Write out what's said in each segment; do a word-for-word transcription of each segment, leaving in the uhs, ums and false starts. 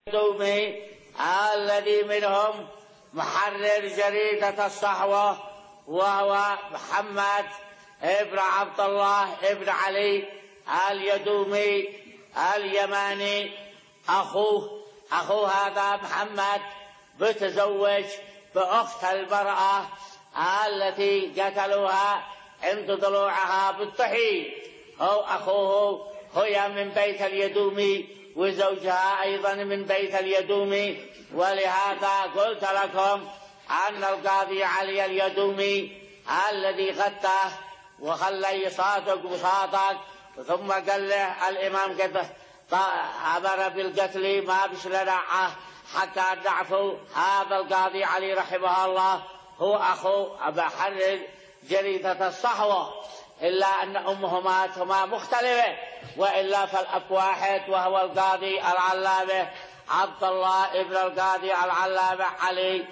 اليدومي الذي منهم محرر جريدة الصحوة وهو محمد ابن عبد الله ابن علي اليدومي اليماني. أخوه أخو هذا محمد بتزوج بأخت المرأة التي قتلوها عند ضلوعها بالطحين. هو أخوه هي من بيت اليدومي وزوجها أيضا من بيت اليدومي. ولهذا قلت لكم أن القاضي علي اليدومي الذي غته وخلى يصادق وصادق ثم قال له الإمام قد أمر بالقتل ما بش لنعه حتى نعفو. هذا القاضي علي رحمه الله هو أخو محرر جريدة الصحوة، إلا أن أمهما مختلفة وإلا فالأب واحد، وهو القاضي العلامة عبد الله ابن القاضي العلامة علي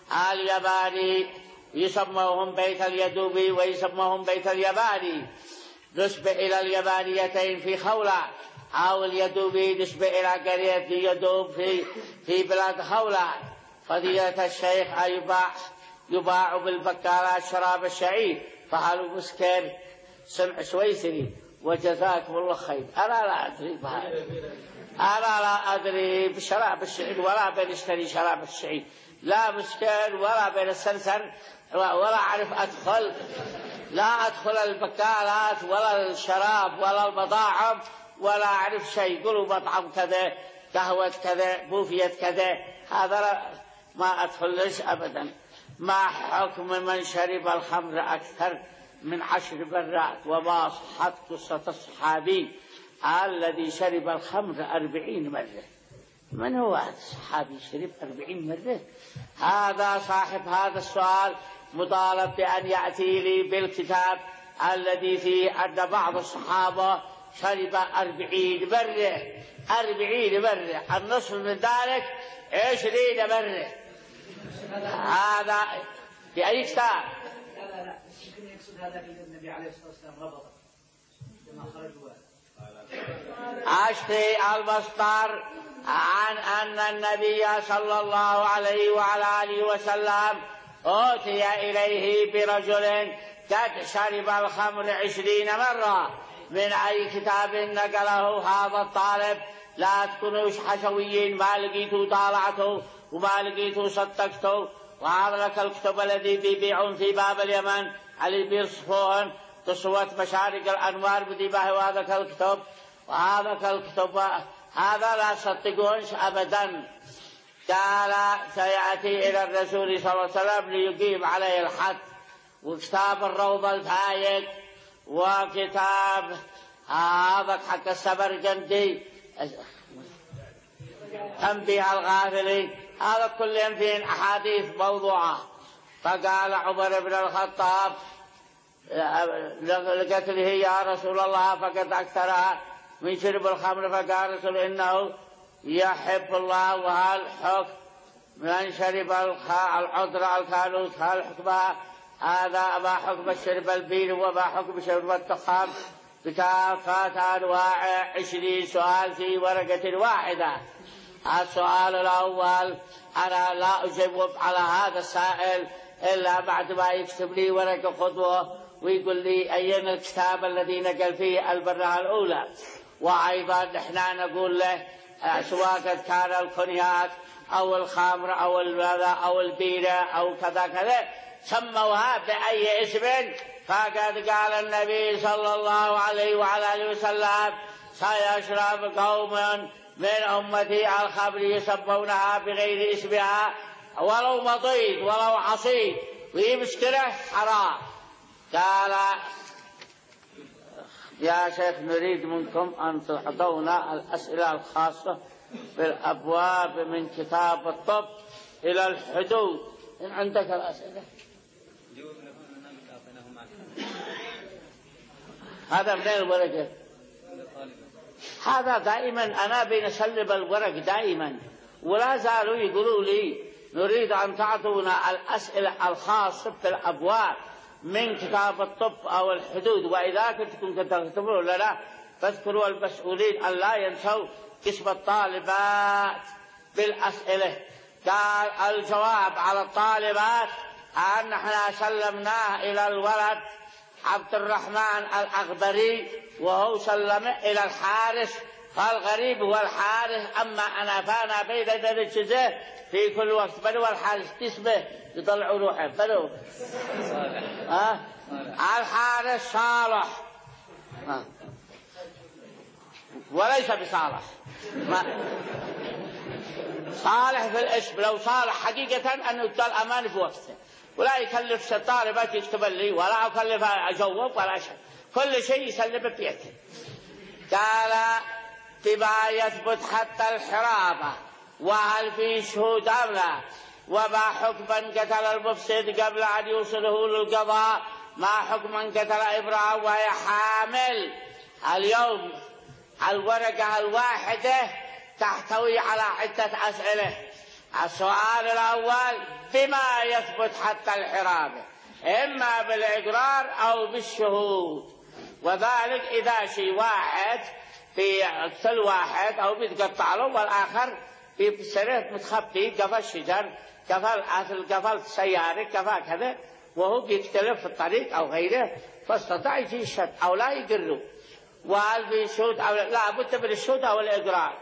اليماني. يسموهم بيت اليدومي ويسموهم بيت اليماني، نسبة إلى اليمانيتين في خولة، أو اليدومي نسبة إلى قرية يدوم في في بلاد خولة. فضيلة الشيخ يباع يباع بالبكالات شراب الشعير، فهل مسكر سمع سويسري وجزاكم الله خير. أنا لا أدري بهذا، أنا لا أدري بشراب الشعير ولا بنشتري شراب الشعير، لا مسكر ولا بين السنسر، ولا أعرف أدخل، لا أدخل البكالات ولا الشراب ولا المطاعم ولا أعرف شيء. يقولوا مطعم كذا، قهوة كذا، بوفية كذا، هذا ما أدخلش أبدا. ما حكم من شرب الخمر أكثر من عشر مرات؟ وما صحت قصة الصحابي الذي شرب الخمر أربعين مرة؟ من هو هذا الصحابي شرب أربعين مرة؟ هذا صاحب هذا السؤال مطالب بأن يأتي لي بالكتاب الذي فيه أن بعض الصحابة شرب أربعين مرة. أربعين مرة، النصف من ذلك عشرين مرة. هذا في أي كتاب؟ لا لا لا يمكن يقصد هذا في النبي عليه الصلاة والسلام ربطه لما خرجوا. أشتي المصدر عن أن النبي صلى الله عليه وعلى آله وسلم أوتي إليه برجل قد شرب الخمر عشرين مرة. من أي كتاب نقله هذا الطالب؟ لا تكونوش حشويين، ما لقيتوا طالعته وما لقيتوا صدقته. وهذا لك الكتب الذي بيبيعون في باب اليمن اللي بيصفون تصوت مشارق الأنوار بديبه، وهذا الكتب وهذا الكتب هذا لا تصدقونش أبدا. قال سيأتي إلى الرسول صلى الله عليه وسلم ليقيم عليه الحد. وكتاب الروضة الفايق وكتاب هذا حق السبرجندي تنبيه الغافلين، هذا كلهم فيه أحاديث موضوعة. فقال عمر بن الخطاب لقتله يا رسول الله فقد أكثرها من شرب الخمر. فقال رسول إنه يحب الله وهل حكم من شرب العذر الكالوس؟ هل حكمها هذا؟ ما حكم الشرب البين وما حكم شرب التخام بكافة أنواع؟ عشرين سؤال في ورقة واحدة. السؤال الأول أنا لا أجيب على هذا السائل إلا بعد ما يكتب لي ورقة خطوة ويقول لي أين الكتاب الذي نقل فيه البرهة الأولى. وأيضا نحن نقول له سواء كان الكونياك أو الخمر أو الماذا أو البيرة أو كذا كذا سموها بأي اسم. فقد قال النبي صلى الله عليه وعلى آله وسلم سيشرب قوم من أمتي الخمر يسمونها بغير اسمها ولو مضيد ولو عصيد، وهي مشكلة حرام. قال يا شيخ نريد منكم أن تعطونا الأسئلة الخاصة بالأبواب من كتاب الطب إلى الحدود. إن عندك الأسئلة هذا من الورقة. هذا دائما أنا بنسلب الورق دائما، ولا زالوا يقولوا لي نريد أن تعطونا الأسئلة الخاصة بالأبواب من كتاب الطب أو الحدود. وإذا كنتم تكتبون لنا فاذكروا المسؤولين أن لا ينسوا اسم الطالبات بالأسئلة. قال الجواب على الطالبات أن احنا سلمناه إلى الولد عبد الرحمن الأغبري وهو سلم إلى الحارس، فالغريب هو الحارس، أما أنا فأنا بين الجزء في كل وقت بلو الحارس تسبه يطلعوا روحه بلو أه؟ الحارس صالح أه؟ وليس بصالح ما صالح في الاسم، لو صالح حقيقة أنه يدى الأمان في وقته، ولا يكلف طالبات يكتب لي ولا أكلف أجوب ولا شيء، كل شيء يسلم بيته. قال تبا يثبت حتى الحرابة وهل في شهود أم لا، وما حكم من قتل المفسد قبل أن يوصله للقضاء، ما حكم من قتل إبراهيم وهي حامل. اليوم الورقة الواحدة تحتوي على عدة أسئلة. السؤال الأول بما يثبت حتى الحرابة، إما بالإقرار أو بالشهود، وذلك إذا شيء واحد في أقتل واحد أو بيتقطع له والآخر في سرير متخبي قفل الشجر قفل أثل قفل سيارة قفل كذا وهو بيختلف في الطريق أو غيره، فاستطاع يجي الشهد أو لا يقروا. وهل في شهود أو لا بد من الشهود أو الإقرار.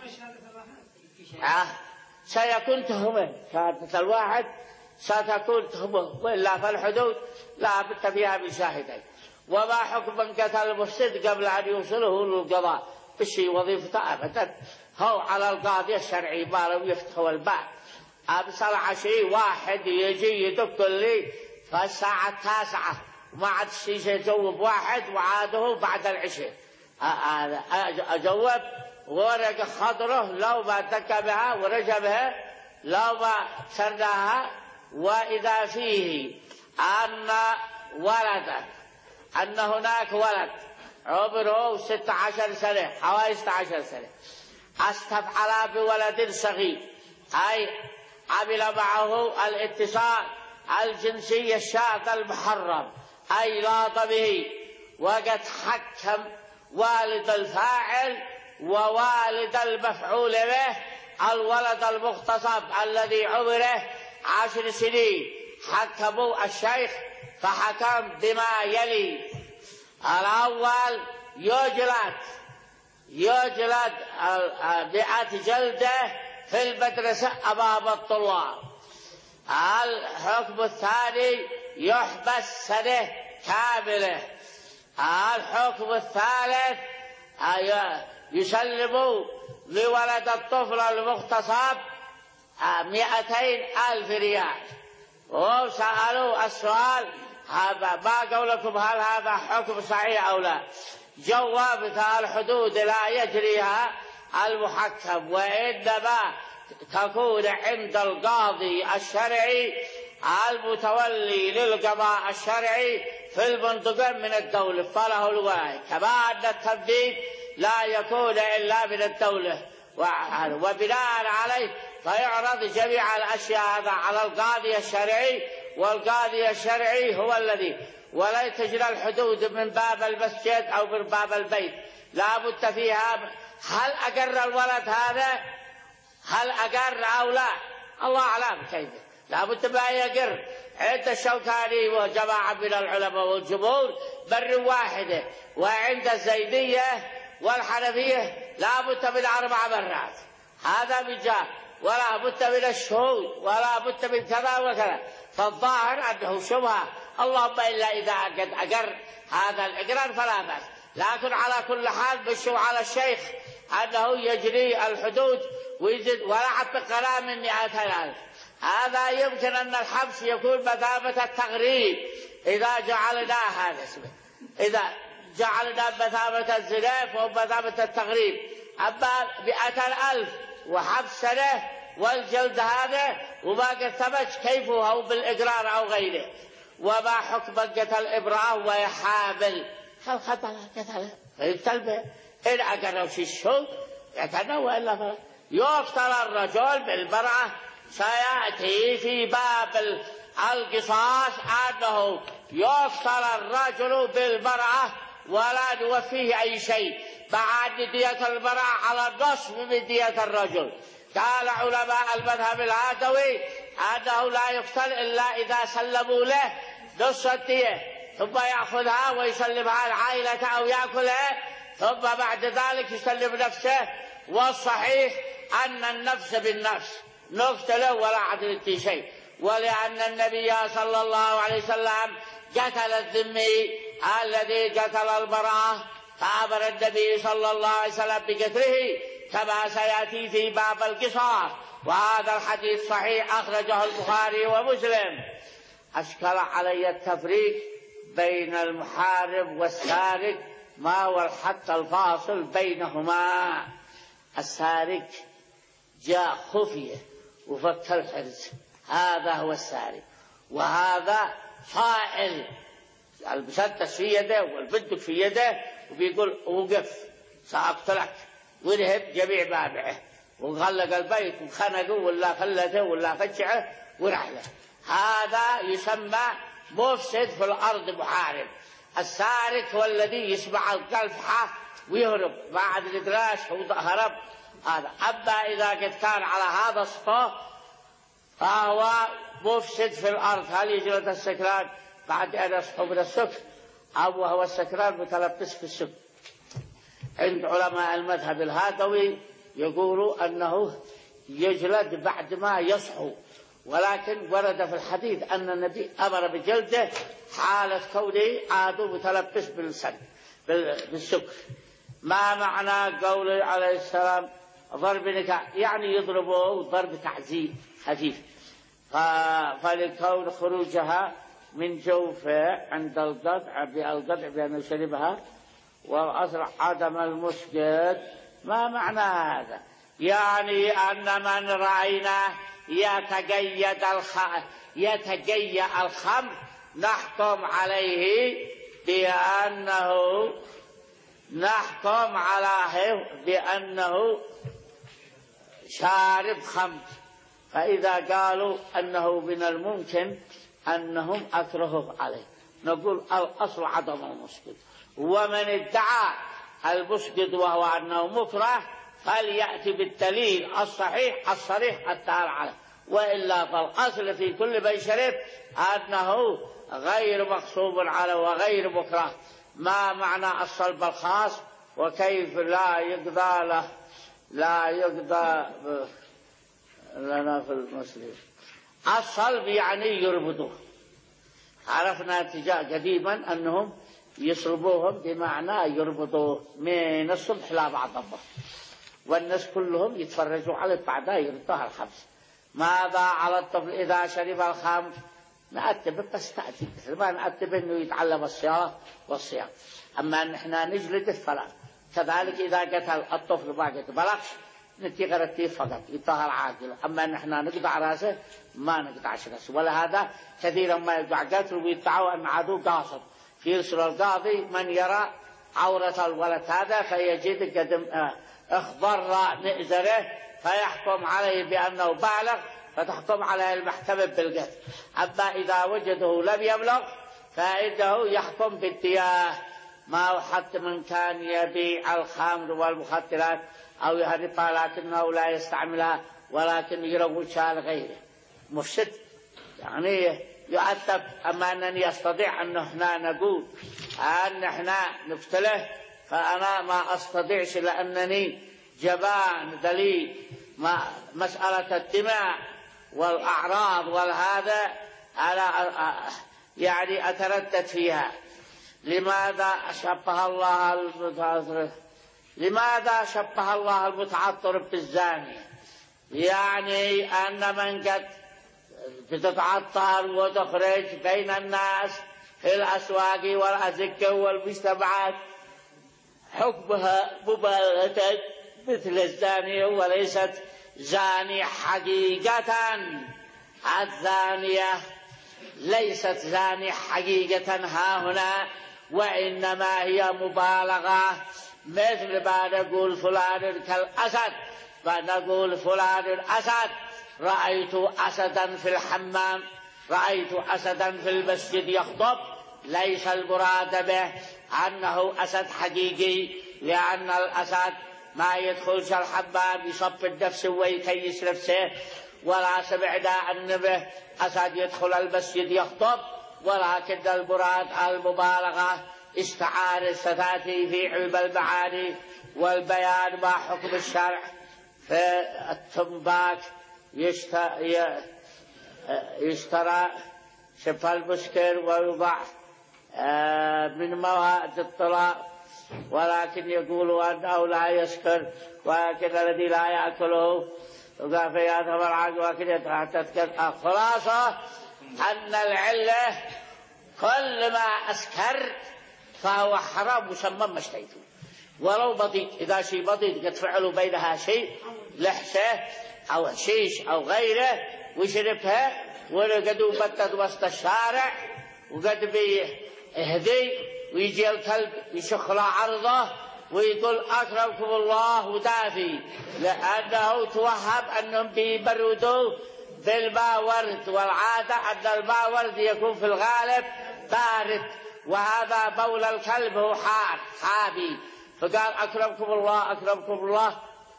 آه. سيكون تهمة شهادة الواحد ستكون تهمة، وإلا فالحدود لا بد فيها بشاهدين. وما حكم من قتل المفسد قبل أن يوصله للقضاء، بشي وظيفته أبدا هو على القاضي الشرعي ما لو يفتحوا الباب. أبصر شيء واحد يجي يدق لي فالساعة التاسعة وما عاد شيء يجوب واحد وعاده بعد العشاء، أجوب ورقة خضره لو ما دق بها ورجع بها لو ما سردها، وإذا فيه أن ولدا أن هناك ولد عمره ستة عشر سنة حوالي ستة عشر سنة استفعل بولد صغير، أي عمل معه الاتصال الجنسي الشاذ المحرم، أي لاط به، وقد حكم والد الفاعل ووالد المفعول به الولد المغتصب الذي عمره عشر سنين، حكموا الشيخ فحكم بما يلي. الأول يجلد يجلد مئة جلدة في المدرسة أمام الطلاب. الحكم الثاني يحبس سنة كاملة. الحكم الثالث يسلم لولد الطفل المغتصب مئتين ألف ريال. وسألوا السؤال ما قولكم هل هذا حكم صحيح أو لا؟ جوابت الحدود لا يجريها المحكم، وإنما تكون عند القاضي الشرعي المتولي للقضاء الشرعي في المنطقة من الدولة، فله الولاية، كما أن التنفيذ لا يكون إلا من الدولة، وبناء عليه فيعرض جميع الأشياء هذا على القاضي الشرعي، والقاضي الشرعي هو الذي ولا تجرى الحدود من باب المسجد أو من باب البيت، لا بد فيها هل أقر الولد هذا هل أقر أو لا، الله أعلم كيف، لا بد ما يقر. عند الشوكاني وجماعة من العلماء والجمهور بر واحدة، وعند الزيدية والحنفية لا بد من أربع مرات، هذا بجاه، ولا بد من الشهود، ولا بد من كذا وكذا، فالظاهر أنه شبهة، اللهم إلا إذا قد أقر هذا الإقرار فلا بأس. لكن على كل حال بشوا على الشيخ أنه يجري الحدود ويجد ولا حتى قرار من مئة ألف. هذا يمكن أن الحبس يكون مثابة التغريب إذا جعلنا هذا اسمه، إذا جعلنا مثابة الزنا فهو مثابة التغريب. أما مئة ألف وحبس سنة والجلد هذا وما قد ثبت كيف هو بالإقرار أو غيره. وما حكم قتل إبراهيم وهي حامل؟ هل قتل قتل فيقتل إن أقروا في الشهود يقتل وإلا فلا. يقتل الرجل بالمرأة، سيأتي في باب القصاص أنه يقتل الرجل بالمرأة ولا نوفيه أي شيء، مع أن دية المرأة على النصف من دية الرجل، قال علماء المذهب الهادوي أنه لا يقتل إلا إذا سلموا له نص الدية ثم يأخذها ويسلمها العائلة أو يأكلها ثم بعد ذلك يسلم نفسه. والصحيح أن النفس بالنفس نقتله ولا عدل في شيء، ولأن النبي صلى الله عليه وسلم قتل الذمي الذي قتل المرأة، فأمر النبي صلى الله عليه وسلم بقتله كما سيأتي في باب القصاص، وهذا الحديث صحيح أخرجه البخاري ومسلم. أشكل علي التفريق بين المحارب والسارق، ما هو الحد الفاصل بينهما؟ السارق جاء خفية وفك الحرز، هذا هو السارق، وهذا فاعل المسدس في يده والبندق في يده وبيقول اوقف سأقتلك، ورهب جميع بابعه وغلق البيت وخنقه ولا خلته ولا فجعه ورحله. هذا يسمى مفسد في الأرض محارب. السارق هو الذي يسمع القلفحة ويهرب بعد الإدراش هرب هذا. أما إذا قد كان على هذا الصفة فهو مفسد في الأرض. هل يجلد السكران بعد أن يصحو من السكر أو هو السكران متلبس في السكر؟ عند علماء المذهب الهادوي يقولوا أنه يجلد بعد ما يصحو، ولكن ورد في الحديث أن النبي أمر بجلده حالة كونه عادوا متلبس بالسن بالسكر. ما معنى قوله عليه السلام ضرب نكاح؟ يعني يضربه ضرب تعزيز خفيف، فلكون خروجها من جوفه عند القطع بالقطع بأن شربها والأصل عدم المسجد. ما معنى هذا؟ يعني أن من رأينا يتقيد الخ... يتقيأ الخمر نحكم عليه بأنه نحكم عليه بأنه شارب خمر. فإذا قالوا أنه من الممكن أنهم أكرهوا عليه نقول الأصل عدم المسجد، ومن ادعى المسجد وهو أنه مكره فليأتي بالدليل الصحيح الصريح الدال عليه، وإلا فالأصل في كل من شرب أنه غير مغصوب عليه وغير مكره. ما معنى الصلب الخاص وكيف لا يقضى له لا يقضى لنا في المسلم؟ الصلب يعني يربطوه. عرفنا اتجاه قديما أنهم يصلبوهم بمعنى يربطوه من الصبح لا بعد الظهر، والناس كلهم يتفرجوا عليه بعدها يردوها الخمس. ماذا على الطفل إذا شرب الخمر؟ نأتبه بس تأتي مثل ما نأتبه أنه يتعلم الصلاة والصيام. أما نحن نجلده فلا. كذلك إذا قتل الطفل ما قتل بلغش نتي غرتيه فقط يطهر عاقله. أما نحن نقطع راسه ما نقطع راسه. ولهذا كثيرا ما يقطع قتل ويدعوا أن عدو قاصد. يرسل القاضي من يرى عورة الولد هذا فيجد قدم اخضر نئزره فيحكم عليه بأنه بالغ فتحكم عليه المحكمة بالقتل. أما إذا وجده لم يبلغ فإنه يحكم بالدية. ما حتى من كان يبيع الخمر والمخدرات أو يهربها لكنه لا يستعملها ولكن يروجها لغيره مفسد يعني يؤدب. أما أنني أستطيع أن احنا نقول أن احنا نقتله فأنا ما أستطيعش لأنني جبان دليل. ما مسألة الدماء والأعراض والهذا أنا يعني أتردد فيها. لماذا شبه الله المتعطر لماذا شبه الله المتعطر بالزاني؟ يعني أن من قد بتتعطر وتخرج بين الناس في الأسواق والأزكة والمجتمعات حكمها مبالغة مثل الزانية وليست زاني حقيقة. الزانية ليست زاني حقيقة ها هنا، وإنما هي مبالغة. مثل ما نقول فلان كالأسد فنقول فلان أسد. رأيت أسدا في الحمام، رأيت أسدا في المسجد يخطب، ليس المراد به أنه أسد حقيقي، لأن الأسد ما يدخلش الحمام يصب النفس ويكيس نفسه، ولا سمعنا النبي أسد يدخل المسجد يخطب، ولكن المراد المبالغة استعارة ستأتي في علم المعاني والبيان ما حكم الشرع في التنباك يشترى شفا المسكر ويوضع من مواد الطلاق، ولكن يقولوا أنه لا يسكر، ولكن الذي لا يأكله وفي هذا العقل ولكن يتذكر. خلاصة أن العلة كل ما أسكر فهو حرام مسمى ما اشتيته، ولو بطيء. إذا شيء بطيء قد فعلوا بينها شيء لحسة أو شيش أو غيره وشربها ولقدوا بتت وسط الشارع وقد بيهدي ويجي الكلب يشخل عرضه ويقول أكرمكم الله ودافي، لأنه توهب أنهم بيبردوا بالماء ورد، والعادة أن الماء ورد يكون في الغالب بارد، وهذا بول الكلب هو حار حابي، فقال أكرمكم الله أكرمكم الله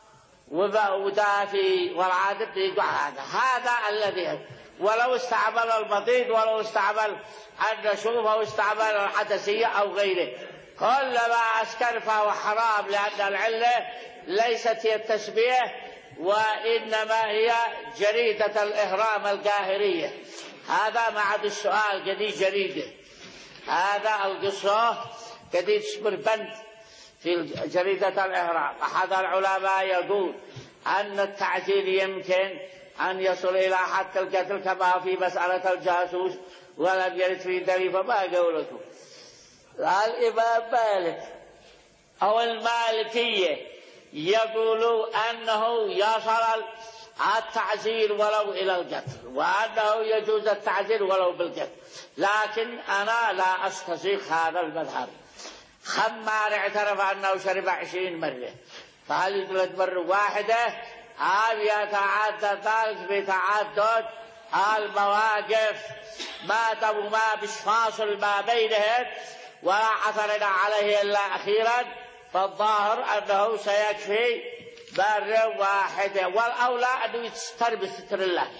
ودافي، والعادة بيقول هذا هذا الذي. ولو استعمل البطيط ولو استعمل النشوف أو استعمل الحدثية أو غيره، كل ما أسكر فهو حرام، لأن العلة ليست هي التشبيه وإنما هي جريدة الإهرام القاهرية. هذا معد السؤال جديد جريدة، هذا القصة جديد اسمه بند في جريدة الإهرام. أحد العلماء يقول أن التعجيل يمكن أن يصل إلى حد القتل كما في مسألة الجاسوس، ولم يرد في دليل. فما قولكم الإمام مالك أو المالكية يقولوا أنه يصل التعزير ولو إلى القتل، وأنه يجوز التعزير ولو بالقتل، لكن أنا لا أستسيغ هذا المذهب. خمار اعترف أنه شرب عشرين مرة، فهل يجلد مرة واحدة أو يتعدى ذلك بتعدد المواقف ما دام ما بش فاصل ما بينهم ولا عثرنا عليه إلا أخيرا، فالظاهر أنه سيكفي مرة واحدة، والأولى أنه يستر بستر الله.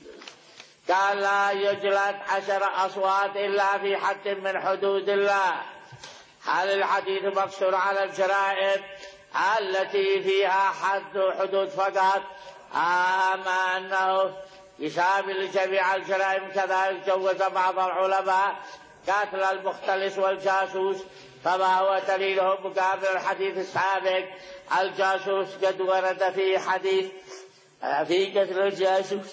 قال لا يجلد عشر أصوات إلا في حد من حدود الله. هل الحديث مقصور على الجرائم التي فيها حد حدود فقط، أما أنه يشامل جميع الجرائم؟ كذلك جوز بعض العلماء قتل المختلس والجاسوس، فما هو دليله مقابل الحديث السابق؟ الجاسوس قد ورد في حديث في قتل الجاسوس،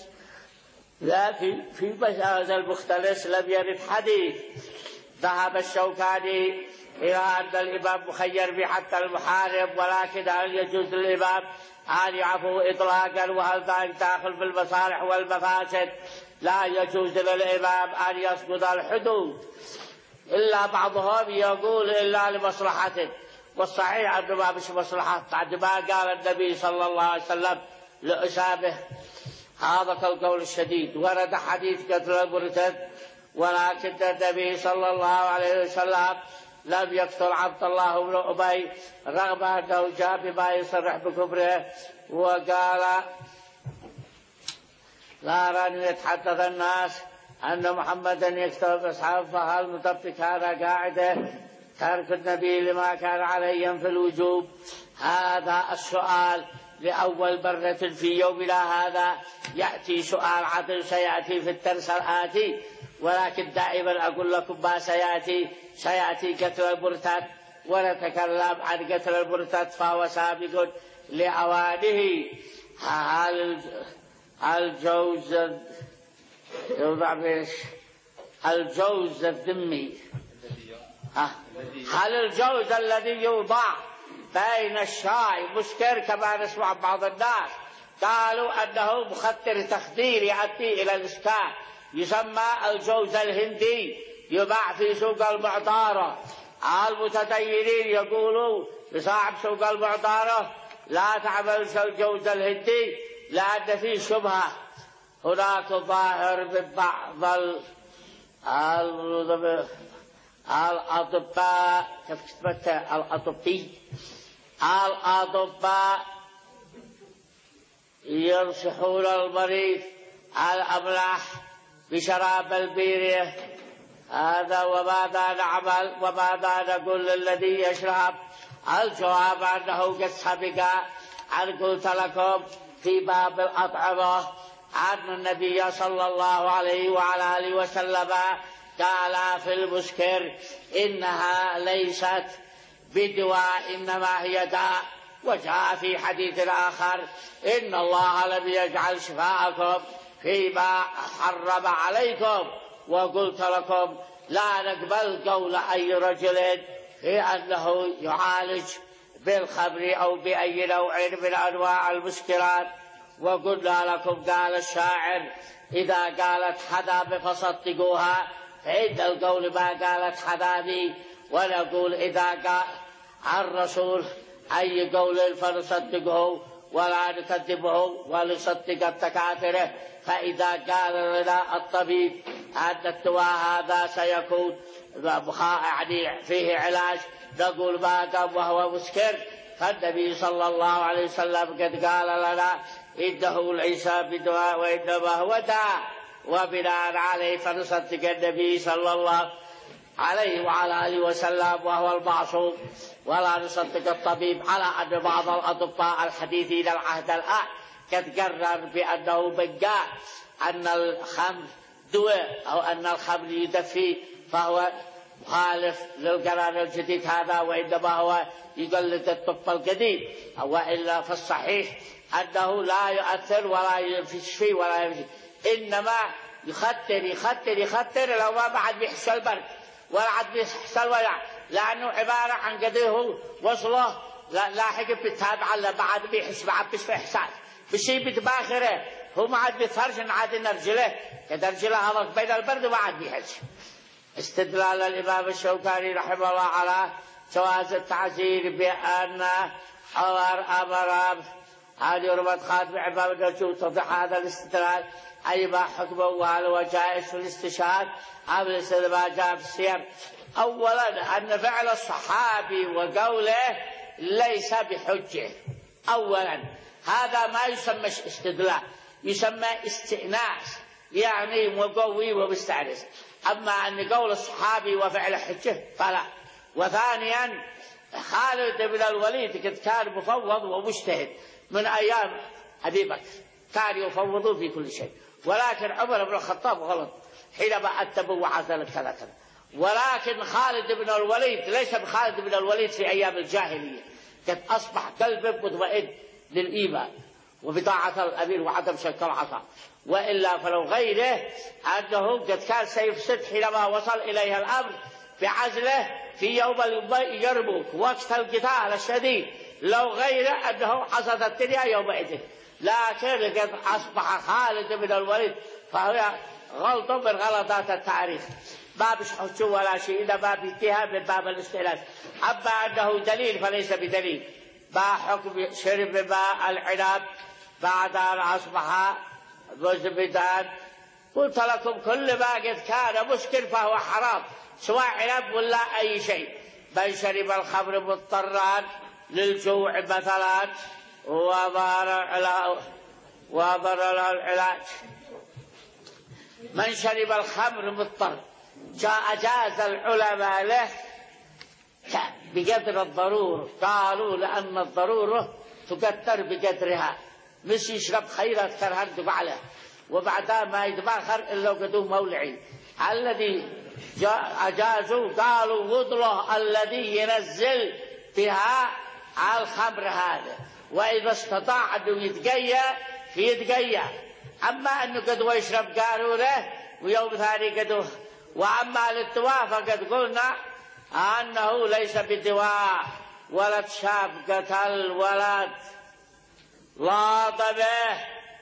لكن في مسألة المختلس لم يرد حديث. ذهب الشوكاني إلى أن الإمام مخير بحق المحارب، ولكن هل يجوز للإمام أن يعفو إطلاقا، وهل ذلك داخل في المصالح والمفاسد؟ لا يجوز للإمام أن يسقط الحدود، إلا بعضهم يقول إلا لمصلحته، والصحيح أنه ما بش مصلحة، بعد ما قال النبي صلى الله عليه وسلم لأسامة هذا القول الشديد. ورد حديث قتل المرتد، ولكن النبي صلى الله عليه وسلم لم يقتل عبد الله بن أبي رغم أنه جاء بما يصرح بكفره، وقال لا أرى أن يتحدث الناس أن محمدا يقتل أصحابه، فهل نطبق هذا قاعدة ترك النبي لما كان عليه في الوجوب؟ هذا السؤال لأول مرة في يومنا هذا. يأتي سؤال عدل سيأتي في الدرس الآتي، ولكن دائما أقول لكم ما سيأتي سيأتي قتل المرتد، ونتكلم عن قتل المرتد فهو سابق لأوانه. هل الجوز يوضع بيش الجوز الذمي، هل الجوز الذي يوضع بين الشاي مسكر كما نسمع بعض الناس قالوا أنه مخدر تخدير يؤدي إلى الإسكار، يسمى الجوز الهندي، يباع في سوق المعطارة. المتدينين يقولوا لصاحب سوق المعطارة لا تعمل الجوز الهندي لأن فيه شبهة. هناك ظاهر ببعض الأطباء كيف كتبت الأطبي الأطباء ينصحون المريض الأملاح بشراب البيرة. هذا وماذا نعمل وماذا نقول للذي يشرب؟ الجواب أنه قد سبق أن قلت لكم في باب الأطعمة أن النبي صلى الله عليه وعلى آله وسلم قال في المسكر إنها ليست بدواء إنما هي داء. وجاء في حديث آخر إن الله لم يجعل شفاءكم فيما حرم عليكم. وقلت لكم لا نقبل قول أي رجل في أنه يعالج بالخمر أو بأي نوع من أنواع المسكرات. وقلنا لكم قال الشاعر إذا قالت حدام فصدقوها فإن القول ما قالت حدامي. ونقول إذا قال الرسول أي قول فنصدقه ولا نكذبه ونصدق التكاثره. فإذا قال لنا الطبيب أن الدواء هذا سيكون يعني فيه علاج نقول ما قام وهو مسكر. فالنبي صلى الله عليه وسلم قد قال لنا إنه ليس بدواء وإنما هو داء. وبناء عليه فنصدق النبي صلى الله عليه وعلى آله وسلم وهو المعصوم ولا نصدق الطبيب. على أن بعض الأطباء الحديثين العهد الآن قد قرر بأنه بقاء أن الخمر دواء أو أن الخمر يدفي فهو مخالف للقرار الجديد هذا وإنما هو يقلد الطب القديم. وإلا فالصحيح أنه لا يؤثر ولا يشفي ولا يمشي إنما يخطر يخطر يخطر لو ما بعد بيحس البرد ولا عاد بيحس الوجع لأنه عبارة عن قديه وصله لاحق بتابع على بعد بيحس بعد بيش في إحساس بشي بتباخره هو ما عاد بيثرش عاد نرجله كده رجله هذا بين البرد وما عاد بيحس. استدلال الإمام الشوكاني رحمه الله على جواز التعزير بأن حوار أمرام هذه رمت خاتم عباب النجوم توضح هذا الاستدلال أي ما حكمه وهل هو جائز في الاستشهاد أو ما جاء في السير. أولا أن فعل الصحابي وقوله ليس بحجة. أولا هذا ما يسمى استدلال يسمى استئناس يعني مقوي ومستأنس. أما أن قول الصحابي وفعل حجة فلا. وثانيا خالد بن الوليد قد كان مفوض ومجتهد من أيام أبي بكر كان يفوضون في كل شيء. ولكن عمر بن الخطاب غلط حينما أدبوا وعزل كذا كذا. ولكن خالد بن الوليد ليس بخالد بن الوليد في أيام الجاهلية قد أصبح قلبه مطمئن للإيمان وبطاعة الأمير وعدم شك العطاء. وإلا فلو غيره أنه قد كان سيفسد حينما وصل إليه الأمر بعزله في يوم اليرموك وقت القتال الشديد. لو غيره أنه حصد الدنيا يومئذ. لكن قد أصبح خالد بن الوليد فهو غلط من غلطات التاريخ ما بش حجة ولا شيء إذا باب اتهام من باب الاستئناس. أما أنه دليل فليس بدليل. ما حكم شرب ماء العنب بعد أن أصبح مزبدا؟ قلت لكم كل ما قد كان مسكر فهو حرام سواء عنب ولا أي شيء. من شرب الخمر مضطرا للجوع مثلا وضرر العلاج. من شرب الخمر مضطر جاء جاز العلماء له بقدر الضرورة. قالوا لأن الضرورة تقدر بقدرها مش يشرب خيرات كرهن تبعله وبعدها ما يتباخر إلا قدوه مولعين. الذي أجازوا قالوا وضله الذي ينزل بها على الخمر هذا وإذا استطاع أنه يتقيا فيتقيا. أما أنه قدوه يشرب قالوا له ويوم ثاني قدوه. وأما للدواء فقد قلنا أنه ليس بدواء. ولد شاب قتل ولد لا طبه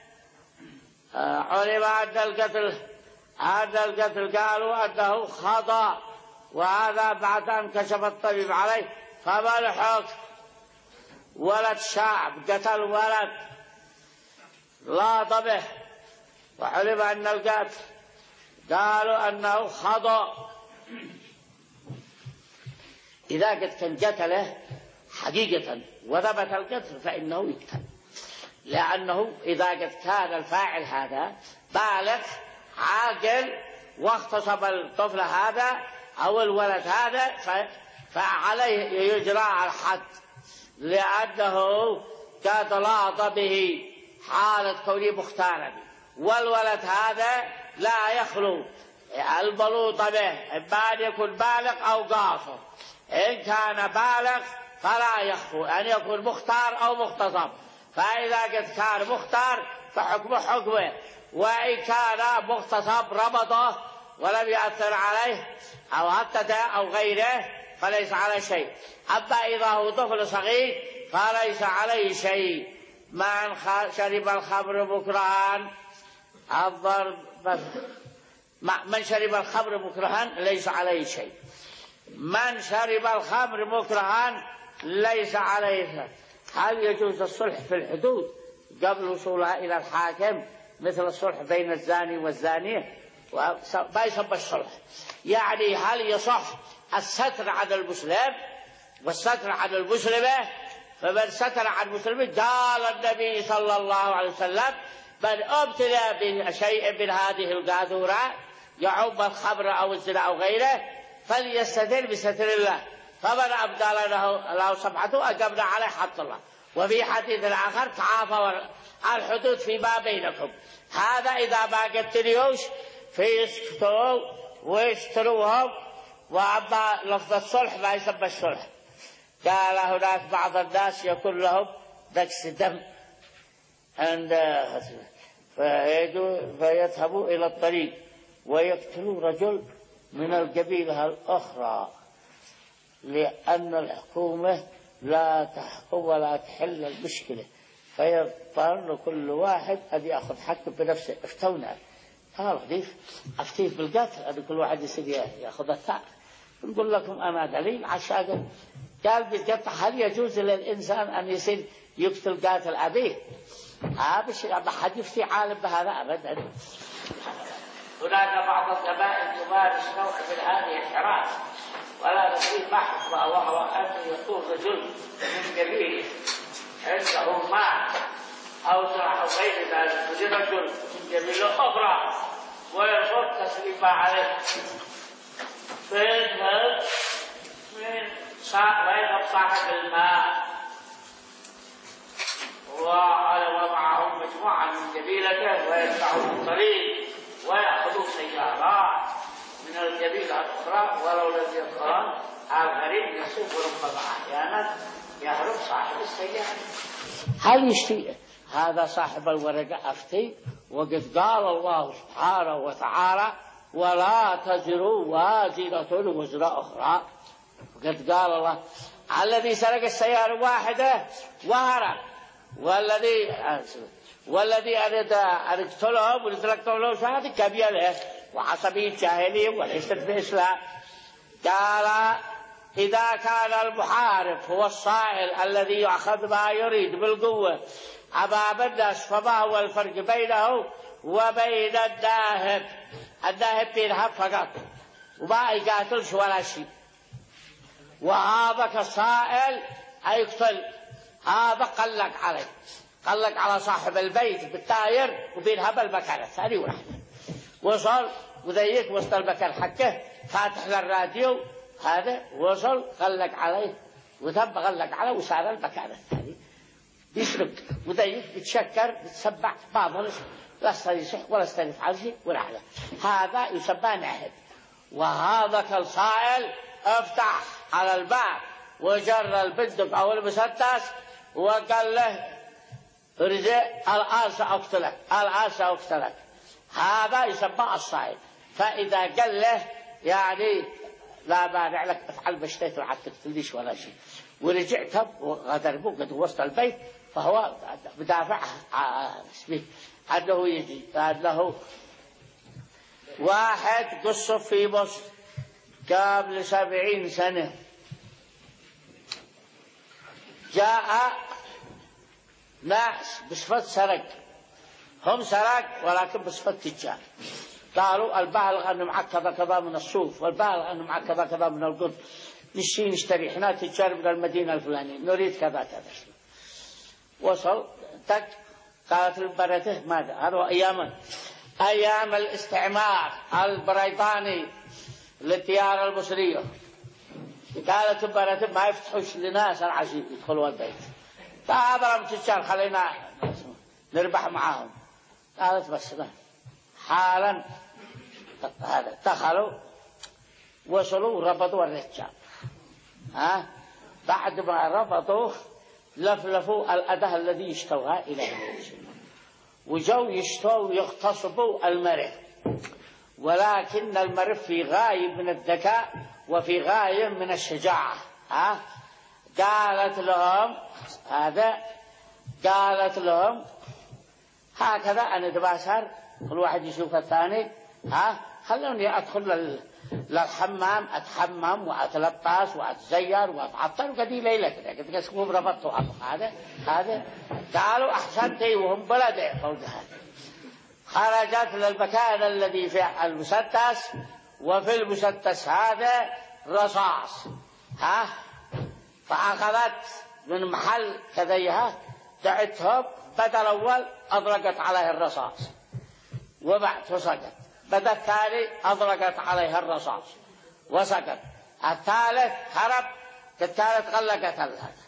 علم أن القتل أن القتل قالوا أنه خطأ وهذا بعد أن كشف الطبيب عليه. فما الحكم؟ ولد شاب قتل ولد لا طبه وعلم أن القتل قالوا أنه خطأ. إذا قد كان قتله حقيقة وثبت القتل فإنه يقتل، لأنه إذا قد كان الفاعل هذا بالغ عاقل واغتصب الطفل هذا أو الولد هذا فعليه يجرى الحد، لأنه قد لاط به حالة كونه مختارا، والولد هذا لا يخلو البلوط به إما أن يكون بالغ أو قاصر. إن كان بالغ فلا يخلو أن يكون مختار أو مغتصب، فإذا قد كان مختار فحكمه حكمه، وإن كان مغتصب ربطه ولم يأثر عليه أو هتته أو غيره فليس عليه شيء. أما إذا هو طفل صغير فليس عليه شيء. من شرب الخمر مكرها الضرب، من شرب الخمر مكرها ليس عليه شيء. من شرب الخمر مكرها ليس عليه شيء. هل يجوز الصلح في الحدود قبل وصولها إلى الحاكم مثل الصلح بين الزاني والزانية؟ ما يسمى الصلح. يعني هل يصح الستر عن المسلم والستر عن المسلمة؟ فمن ستر عن المسلمين قال النبي صلى الله عليه وسلم من ابتلى بشيء من هذه القاذورة يعم الخمر أو الزنا أو غيره فليستتر بستر الله، فمن أبدل له, له سمعته أقمنا عليه حط الله. وفي حديث آخر تعافوا الحدود فيما بينكم. هذا إذا ما قتلوش فيسكتوا ويشتروهم. وأما لفظ الصلح ما يسمى الصلح. قال هناك بعض الناس يكون لهم نقص دم عند فيذهبوا إلى الطريق ويقتلوا رجل من القبيلة الأخرى، لأن الحكومة لا تحكم ولا تحل المشكلة، فيضطر كل واحد أن يأخذ حقه بنفسه. افتونا قال ضيف أفتيه بالقتل أن كل واحد يصير يأخذ الثأر. نقول لكم أنا دليل عشان قال بالقتل. هل يجوز للإنسان أن يصير يقتل قاتل أبيه؟ هذا ما حد يفتي عالم بهذا أبدا. هناك بعض القبائل تمارس نوع من هذه الحراس ولا تصير بحث، وهو أن يكون رجل من قبيله عنده مال أو زرع أو غير ذلك، رجل من قبيلة أخرى ويرفض تسليم عليه فيذهب من ويذهب صاحب الماء ومعهم مجموعة من قبيلته ويدفعون الطريق ويأخذوا سيارات من القبيلة الأخرى، ولو لم يدخلن الغريب يصيب ربما أحيانا يهرب صاحب السيارة. هل يشتي هذا صاحب الورقة أفتي؟ وقد قال الله سبحانه وتعالى ولا تزر وازرة وزر أخرى. وقد قال الله الذي سرق السيارة واحدة وهرب، والذي والذي أريد أن يقتلهم ونزلقتهم له هذه كبيرة وعصبية جاهلية وليست بإسلام. قال إذا كان المحارب هو الصائل الذي يأخذ ما يريد بالقوة أمام الناس فما هو الفرق بينه وبين الناهب؟ الناهب بينهب فقط وما يقاتلش ولا شيء، وهذا كالصائل أيقتل. هذا قلق عليه، قلق على صاحب البيت بالتاير وبينهب المكان الثاني واحد وصل وذيك وسط المكان حقه فاتح للراديو هذا وصل قلق عليه وثب قلق عليه وصار المكان الثاني بيسرق وذيك بتشكر بتسبع بعض لا يصح ولا يفعل شيء ولا حاجة. هذا يسمى ناهب. وهذا كالصائل افتح على الباب وجر البندق أو المسدس وقال له رجع الآن سأقتلك الآن سأقتلك. هذا يسمى الصائل. فإذا قال له يعني لا مانع لك افعل ما شئت ولا تقتلنيش ولا شيء، ورجعت وغدر بوك قد وسط البيت فهو بدافع أنه يجي أنه واحد قصة في مصر قبل سبعين سنة جاء ناس بصفة سرق، هم سرق ولكن بصفة تجار. قالوا البالغ أنه معك كذا كذا من الصوف، والبالغ أنه معك كذا كذا من القطن. نشي نشتري احنا تجار من المدينة الفلانية نريد كذا كذا. وصل تك قالت البرته ماذا هذا أيام أيام الاستعمار البريطاني للتجارة المصرية. قالت البرته ما يفتحوش لناس العشيب يدخلوا البيت. فأضرب تجار خلينا نربح معاهم. قالت بس لا حالا هذا دخلوا وصلوا ربطوا الرجال. ها بعد ما ربطوا لفلفوا الأداة الذي يشتوها إلى البيت وجو يشتوا يغتصبوا المرء. ولكن المرء في غاية من الذكاء وفي غاية من الشجاعة. ها قالت لهم هذا قالت لهم هكذا أنا دباسر كل واحد يشوف الثاني. ها خلوني أدخل للحمام أتحمم وأتلبس وأتزير وأتعطر وقدي ليلة كده قد كسكوب ربطوا هذا هذا قالوا أحسنتي وهم بلده فوق هذا. خرجت للمكان الذي في المسدس وفي المسدس هذا رصاص. ها فأخذت من محل كذيها دعتهم بدل الأول أضرقت عليه الرصاص وبعد فسقط. بدأ الثاني أضرقت عليها الرصاص وسقط. الثالث هرب. الثالث غلقت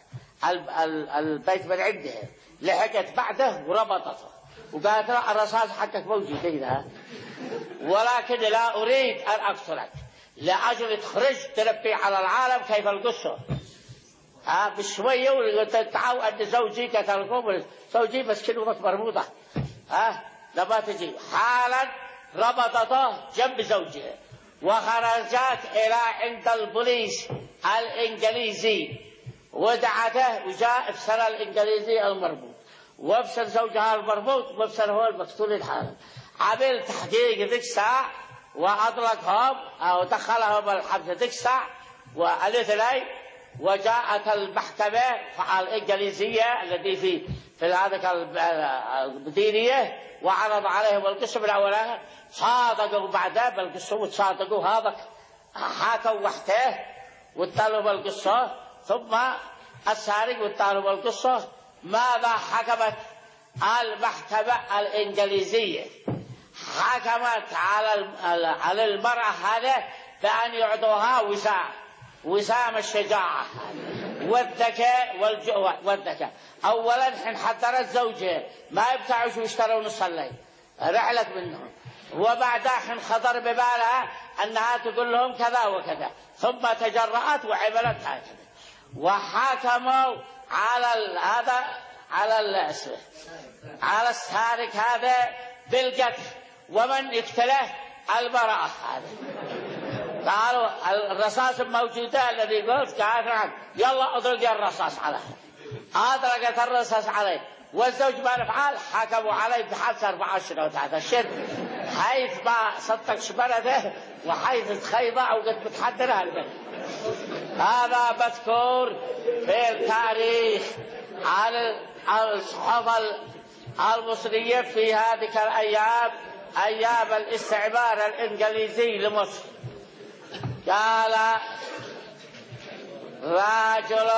البيت من عنده لحقت بعده وربطته وقالت له الرصاص حقك موجود هنا ولكن لا أريد أن أقتلك لأجل تخرج تربي على العالم كيف القصة. ها بشوية وتتعاو أن زوجي قتلكم زوجي بس كلمة مربوطة. ها لما تجي حالا ربطته جنب زوجها وخرجت إلى عند البوليس الإنجليزي ودعته وجاء افسر الإنجليزي المربوط وافسر زوجها المربوط وافسر هو المقتول الحالة. عمل تحقيق ذيك الساعة وأطلقهم أو دخلهم الحبس ذيك الساعة والاثنين. وجاءت المحكمة الإنجليزية التي في في هذه المدينية وعرض عليهم القسم الأولاني صادقوا بعده بالقصة وتصادقوا هذا حاكوا وحده واتلوا القصة. ثم السارق واتلوا القصة. ماذا حكمت المحكمة الإنجليزية؟ حكمت على على المرأة هذه بأن يعطوها وسام وسام الشجاعة والذكاء والذكاء. أولا حين حضرت زوجها ما يبتعوش ويشتروا نص الليل رحلت منهم. وبعدها حين خطر ببالها أنها تقول لهم كذا وكذا ثم تجرأت وعملت هكذا وحاكموا على هذا على على السارق هذا بالقتل ومن يقتله المرأة هذا. قالوا الرصاص موجودة الذي قلت قال يلا اضرق الرصاص عليه. أضرقت الرصاص عليه والزوج ما نفعل حكموا عليه بحبس أربع أشهر تحت الشد حيث ما صدق شبرته وحيث تخيضع وقد بتحضرها البيت. هذا مذكور في التاريخ على الصحف المصرية في هذه الأيام أيام الاستعمار الإنجليزي لمصر. قال رجل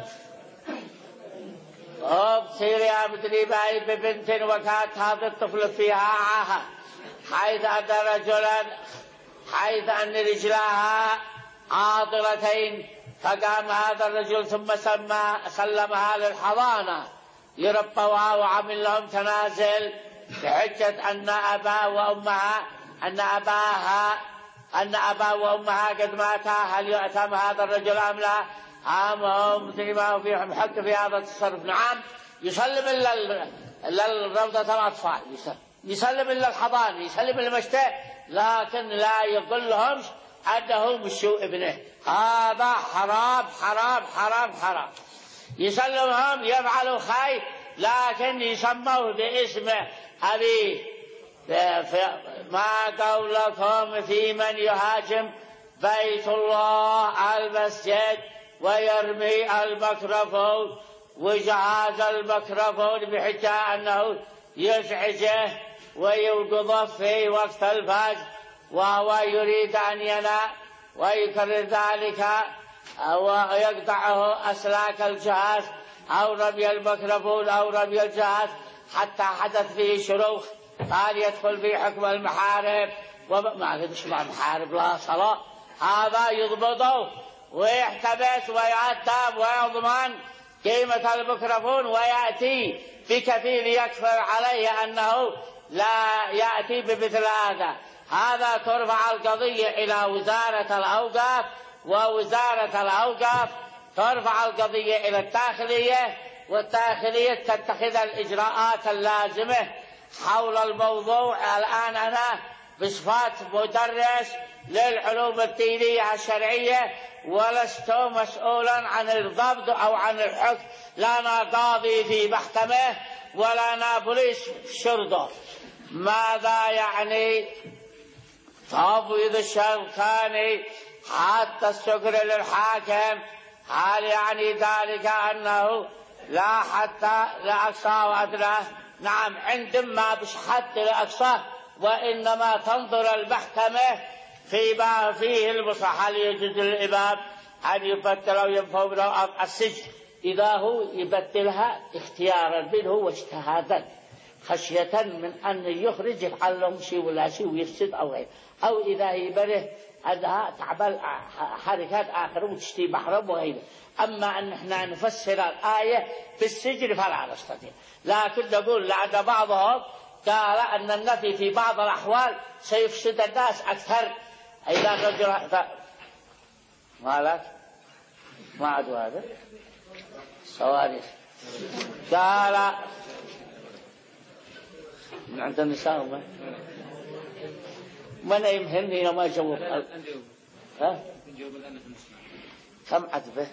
أبصر أبدري باي ببنت وكانت هذا الطفل فيها عاهة حيث أن رجلا حيث أن رجلها عاضلتين فقام هذا الرجل ثم سمى سلمها للحضانة يربوها وعمل لهم تنازل بحجة أن أبا وأمها أن أباها أن أبا وأمها قد ماتا هل يأتم هذا الرجل أم لا؟ عامهم مثل ما هو فيهم حق في هذا التصرف. نعم يسلم إلا لروضة الأطفال يسلم إلا الحضانة يسلم المشتى لكن لا يقول لهم أنه مشو ابنه. هذا حرام حرام حرام حرام. يسلمهم يفعلوا خير لكن يسموه باسم أبيه. ما قولكم في من يهاجم بيت الله المسجد ويرمي الميكروفون وجهاز الميكروفون بحجة أنه يزعجه ويوقظه في وقت الفجر وهو يريد أن ينام ويكرر ذلك أو يقطعه أسلاك الجهاز أو رمي الميكروفون أو رمي الجهاز حتى حدث فيه شروخ، قال يدخل في حكم المحارب. وما قدش مع محارب لا صلاة، هذا يضبطه ويحتبس ويعتب ويضمن قيمة الميكروفون، ويأتي بكفيل يكفر عليه أنه لا يأتي بمثل هذا. هذا ترفع القضية إلى وزارة الأوقاف، ووزارة الأوقاف ترفع القضية إلى الداخلية، والداخلية تتخذ الإجراءات اللازمة حول الموضوع. الآن أنا بصفات مدرس للعلوم الدينية الشرعية ولست مسؤولا عن الضبط أو عن الحكم، لا أنا قاضي في محكمة ولا أنا بوليس شرطة. ماذا يعني تفويض الشوكاني حتى السكر للحاكم؟ هل يعني ذلك أنه لا حتى لأقصى وأدنى؟ نعم، عندما مش حد لأقصى، وإنما تنظر المحكمة فيما فيه المصلحة. هل يجوز للإمام أن يبدل أو ينفذ السجن؟ إذا هو يبدلها اختيارا منه واجتهادا خشية من أن يخرج يفعل لهم شيء ولا شيء ويفسد أو غيره، أو إذا يبره أنها تعمل حركات آخر وتشتي محرم وغيره. أما أن احنا نفسر الآية بالسجن فلا نستطيع، لكن نقول لأن بعضهم قال أن النفي في بعض الأحوال سيفسد الناس أكثر. إذا رجل مالك ما عدو هذا صواريخ قال من عند النساء ما من يمهمني وما جواب. ها كم عدبه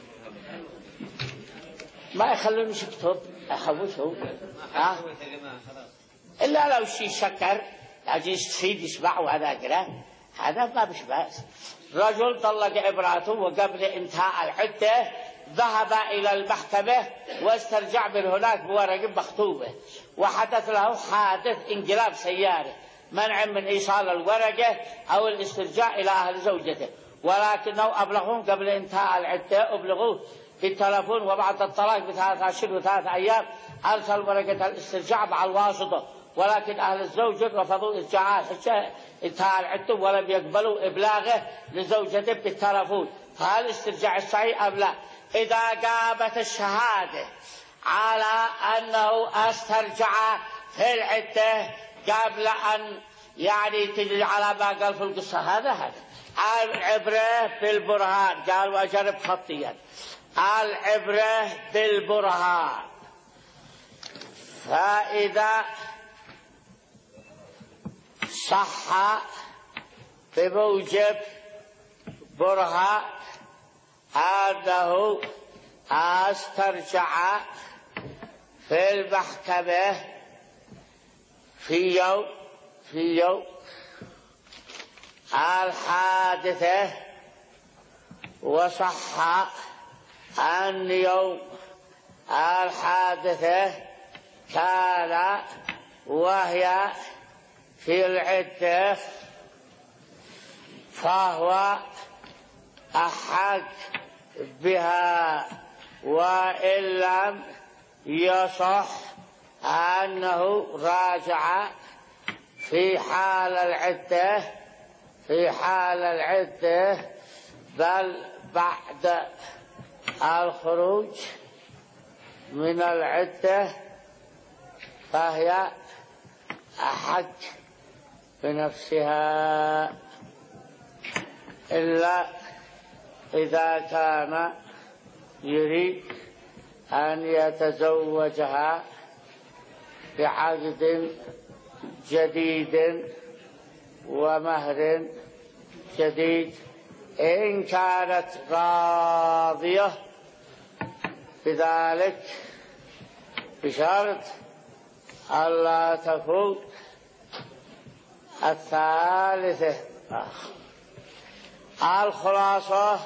ما يخلوني يكتب أحوشه. ها إلا لو شيء شكر يجي يستفيد يسمع وهذا كلام، هذا ما بش بأس. رجل طلق امرأته وقبل انتهاء العدة ذهب إلى المحكمة واسترجع من هناك بورق مختومة، وحدث له حادث انقلاب سيارة منع من إيصال الورقة أو الاسترجاع إلى أهل زوجته، ولكنه أبلغهم قبل انتهاء العدة، أبلغوه بالتلفون وبعد الطلاق بثلاثة أشهر وثلاثة أيام أرسل ورقة الاسترجاع مع الواسطة، ولكن أهل الزوجة رفضوا إرجاعها انتهى العدة ولم يقبلوا إبلاغه لزوجته بالتلفون. فهل الاسترجاع الصحيح أم لا؟ إذا قامت الشهادة على أنه استرجع في العدة قبل أن يعني تجري على ما قال في القصة، هذا هذا العبرة بالبرهان. قال وأجرب خطيا، العبرة بالبرهان. فإذا صح بموجب برهان أنه استرجع في المحكمة في يوم في يوم الحادثة، وصح أن يوم الحادثة كان وهي في العدة، فهو أحق بها، وإن لم يصح أنه راجع في حال العدة في حال العدة بل بعد الخروج من العدة، فهي أحق بنفسها، إلا إذا كان يريد أن يتزوجها بعقد جديد ومهر جديد، إن كانت راضية بذلك بشرط ألا تكون الثالثة. الخلاصة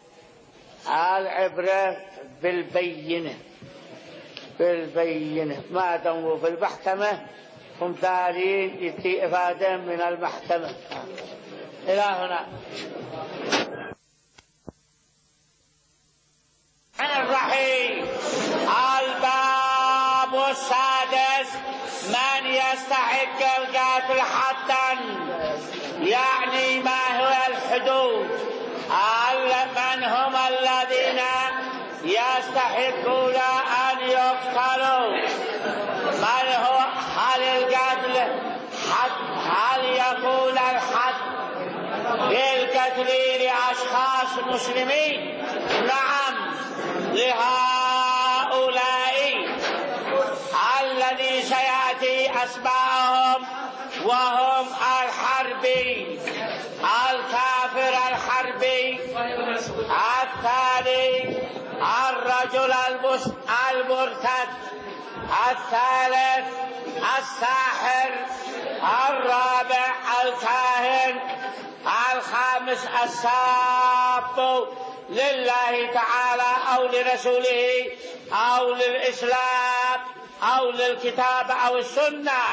العبرة بالبينة بالبينة ما داموا في المحكمة هم دارين يتي إفادة من المحكمة. إلى هنا. الرحيم. الباب السادس: من يستحق القتل حدا، يعني ما هو الحدود؟ من هم الذين يستحقون أن يقتلوا؟ من هو؟ هل القتل حد؟ هل يكون الحد بالقتل لأشخاص مسلمين؟ نعم، لهؤلاء الذي سيأتي أسماءهم، وهم الحربي، الكافر الحربي، الثاني الرجل المرتد، الثالث الساحر، الرابع الكاهن، الخامس الساب لله تعالى أو لرسوله أو للإسلام أو للكتاب أو السنة.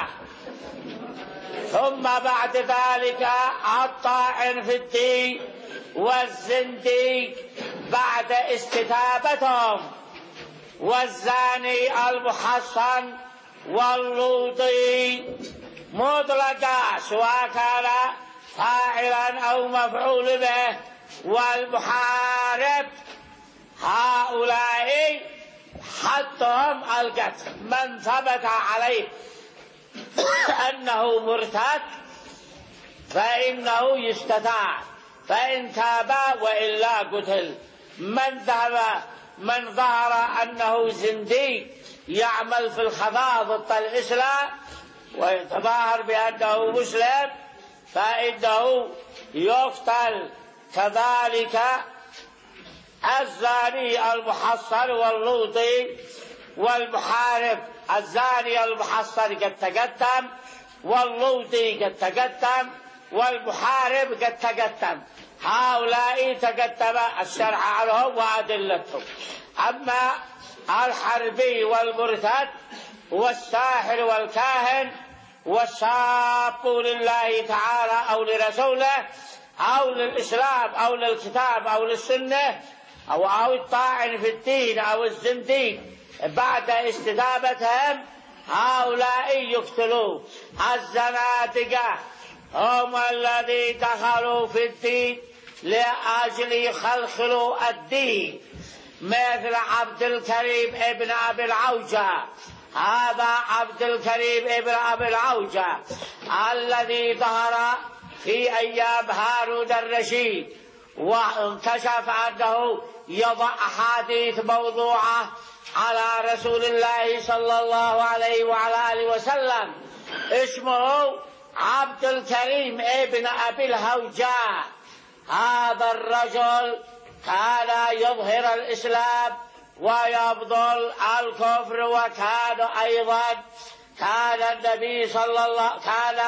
ثم بعد ذلك الطاعن في الدين والزنديق بعد استتابتهم، والزاني المحصن واللوطي مطلقا سواء كان فاعلا أو مفعول به، والمحارب هؤلاء حدهم القتل. من ثبت عليه أنه مرتد فإنه يستتاب، فإن تاب وإلا قتل. من ذهب من ظهر أنه زنديق يعمل في الخفاء ضد الإسلام ويتظاهر بأنه مسلم فإنه يقتل. كذلك الزاني المحصن واللوطي والمحارب. الزاني المحصن قد تقدم، واللوطي قد تقدم، والمحارب قد تقدم. هؤلاء تقدم الشرع عنهم وأدلتهم. أما الحربي والمرتد والساحر والكاهن والساب لله تعالى أو لرسوله أو للإسلام أو للكتاب أو للسنة أو أو الطاعن في الدين أو الزنديق بعد استتابتهم، هؤلاء يقتلون. الزنادقة هم الذين دخلوا في الدين لأجل يخلخلوا الدين، مثل عبد الكريم ابن أبي العوجة. هذا عبد الكريم ابن أبي العوجة الذي ظهر في أيام هارون الرشيد، وانكشف أنه يضع أحاديث موضوعة على رسول الله صلى الله عليه وعلى آله وسلم. اسمه عبد الكريم ابن أبي الهوجاء. هذا الرجل كان يظهر الإسلام ويبطل الكفر، وكان أيضا كان النبي صلى الله كان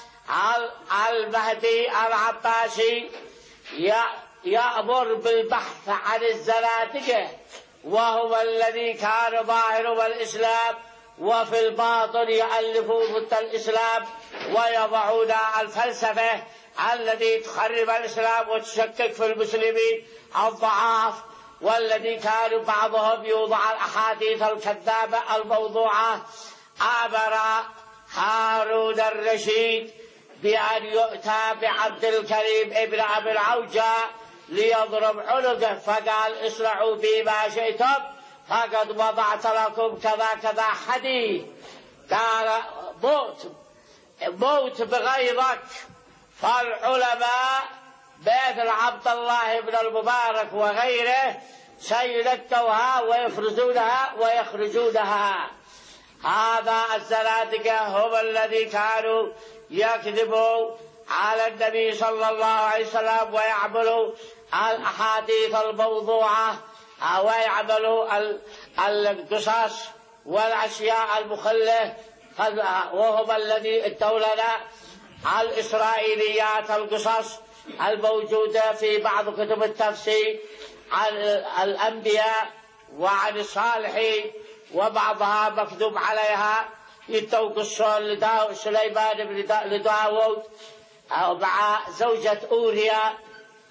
المهدي العباسي يأمر بالبحث عن الزنادقة، وهو الذي كان ظاهر بالإسلام وفي الباطن يؤلفون ضد الإسلام ويضعون الفلسفة التي تخرب الإسلام وتشكك في المسلمين الضعاف، والذي كانوا بعضهم يوضع الأحاديث الكذابة الموضوعة. أمر هارون الرشيد بأن يؤتى بعبد الكريم ابن أبي العوجة ليضرب عنقه، فقال اصنعوا بي ما شئتم فقد وضعت لكم كذا كذا حديث. قال موت موت بغيظك. فالعلماء مثل عبد الله بن المبارك وغيره سيلتوها ويفرزونها ويخرجونها. هذا الزنادقة هم الذي كانوا يكذبوا على النبي صلى الله عليه وسلم ويعملوا الأحاديث الموضوعة ويعملوا القصص والأشياء المخلة، وهم الذي ادولنا الإسرائيليات القصص الموجودة في بعض كتب التفسير عن الأنبياء وعن الصالحين، وبعضها مكذوب عليها يتوقصون سليمان بن لداود مع زوجة أوريا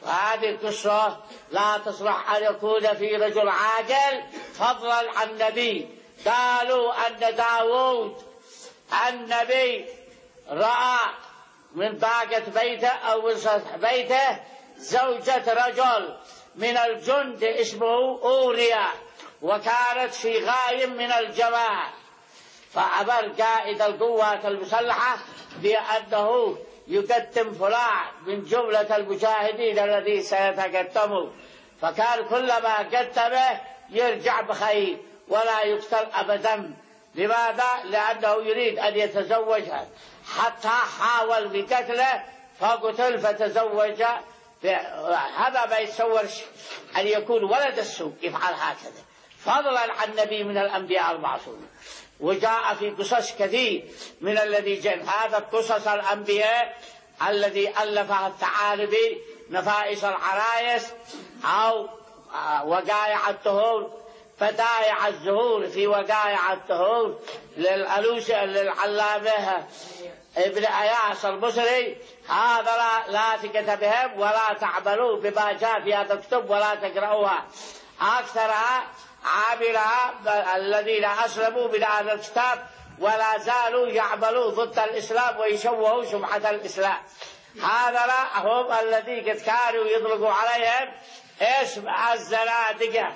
وهذه القصة لا تصلح أن يكون في رجل عاقل فضلا عن نبي. قالوا أن داود النبي رأى من طاقة بيته أو من سطح بيته زوجة رجل من الجند اسمه أوريا، وكانت في غاية من الجماعة، فأمر قائد القوات المسلحة بأنه يقدم فلان من جملة المجاهدين الذي سيتقدموا، فكان كلما قدمه يرجع بخير ولا يقتل أبدا. لماذا؟ لأنه يريد أن يتزوجها، حتى حاول بقتله فقتل فتزوج. هذا ما يتصورش أن يكون ولد السوء يفعل هكذا، فضلا عن نبي من الأنبياء المعصومين. وجاء في قصص كثير من الذي جاء هذا قصص الأنبياء الذي ألفها الثعالبي نفائس العرايس أو وقائع الطهور، فدائع الزهور في وقائع الطهور للألوسي للعلامة ابن أياس المصري. هذا لا, لا ثقة بهم ولا تعملوا بما جاء في هذا الكتب ولا تقرأوها. أكثرها عاملها الذين أسلموا من هذا الكتاب ولا زالوا يعملوا ضد الإسلام ويشوهوا سمعة الإسلام. هذا لا هم الذي قد كانوا يطلقوا عليهم اسم الزنادقة.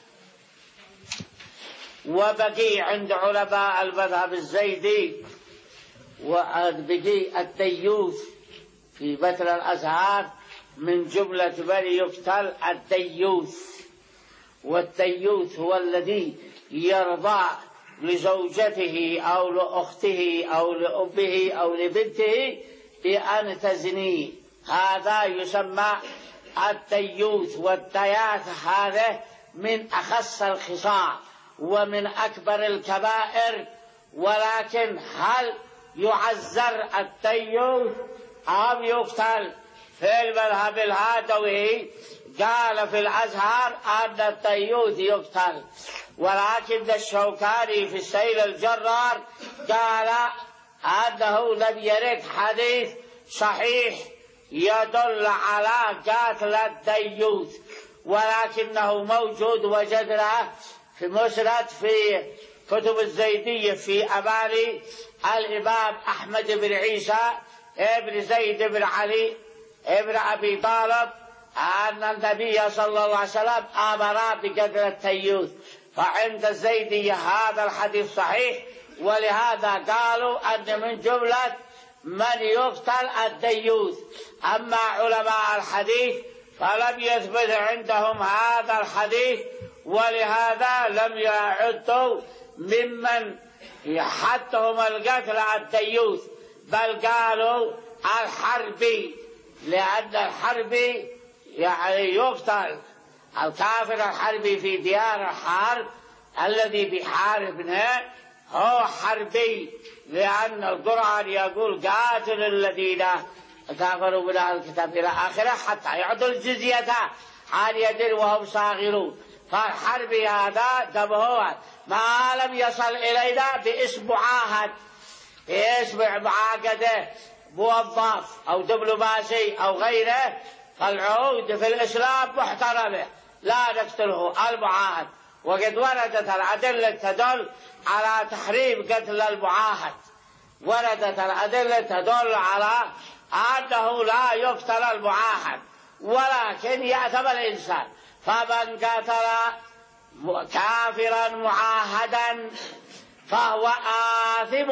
وبقي عند علماء المذهب الزيدي وبقي الديوث في مثل الأزهار من جملة من يقتل الديوث. والديوث هو الذي يرضى لزوجته أو لأخته أو لأمه أو لبنته بأن تزني، هذا يسمى الديوث. والدياث هذا من أخص الخصال ومن أكبر الكبائر. ولكن هل يعزر الديوث أم يقتل؟ في المذهب الهادوي قال في الأزهر أن الديوث يقتل، ولكن الشوكاني في السيل الجرار قال أنه لم يرد حديث صحيح يدل على قتل الديوث، ولكنه موجود وجدناه في مسند في كتب الزيدية في أمالي الإمام أحمد بن عيسى ابن زيد بن علي ابن أبي طالب أن النبي صلى الله عليه وسلم أمر بقتل الديوث، فعند الزيدية هذا الحديث صحيح، ولهذا قالوا أن من جملة من يقتل الديوث. أما علماء الحديث فلم يثبت عندهم هذا الحديث، ولهذا لم يعدوا ممن حدهم القتل الديوث، بل قالوا الحربي، لأن الحربي يعني يقتل. الكافر الحربي في ديار الحرب الذي بيحاربنا هو حربي، لأن القرآن يقول قاتل الذين كفروا من أهل الكتاب إلى آخره حتى يعطوا الجزية عن يد وهم صاغرون. فالحربي هذا دمه ما لم يصل إلينا باسم معاهد، باسم معاقدة موظف أو دبلوماسي أو غيره، فالعهود في الإسلام محترمة لا نقتله المعاهد. وقد وردت الأدلة تدل على تحريم قتل المعاهد، وردت الأدلة تدل على أنه لا يقتل المعاهد، ولكن يأثم الإنسان. فمن قتل كافرا معاهدا فهو آثم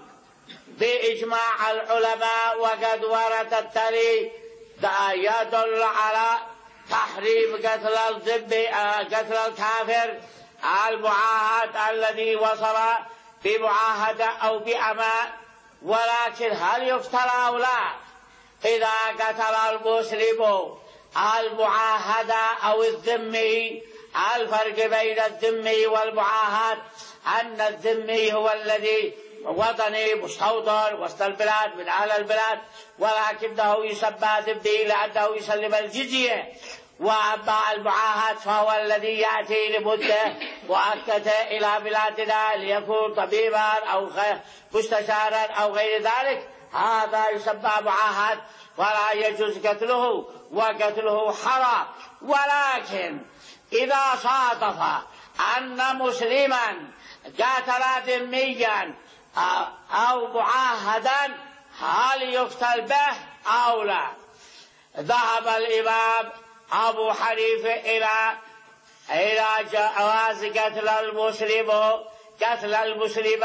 بإجماع العلماء. وقد ورد الدليل يدل على تحريم قتل الذمي قتل الكافر المعاهد الذي وصل بمعاهدة أو بأمان. ولكن هل يقتل أو لا؟ إذا قتل المسلم المعاهد أو الذمي، الفرق بين الذمي والمعاهد أن الذمي هو الذي وطني مستوطن وسط البلاد من أهل البلاد، ولكنه يسمى ذمي لأنه يسلم الجزية. وأما المعاهد فهو الذي يأتي لمدة مؤقتة إلى بلادنا ليكون طبيبا أو مستشارا أو غير ذلك، هذا يسمى معاهد ولا يجوز قتله، وقتله حرام. ولكن إذا صادف أن مسلما قاتل ذميا أو معاهدا هل يقتل به أو لا؟ ذهب الإمام أبو حنيفة إلى إلى جواز قتل المسلم قتل المسلم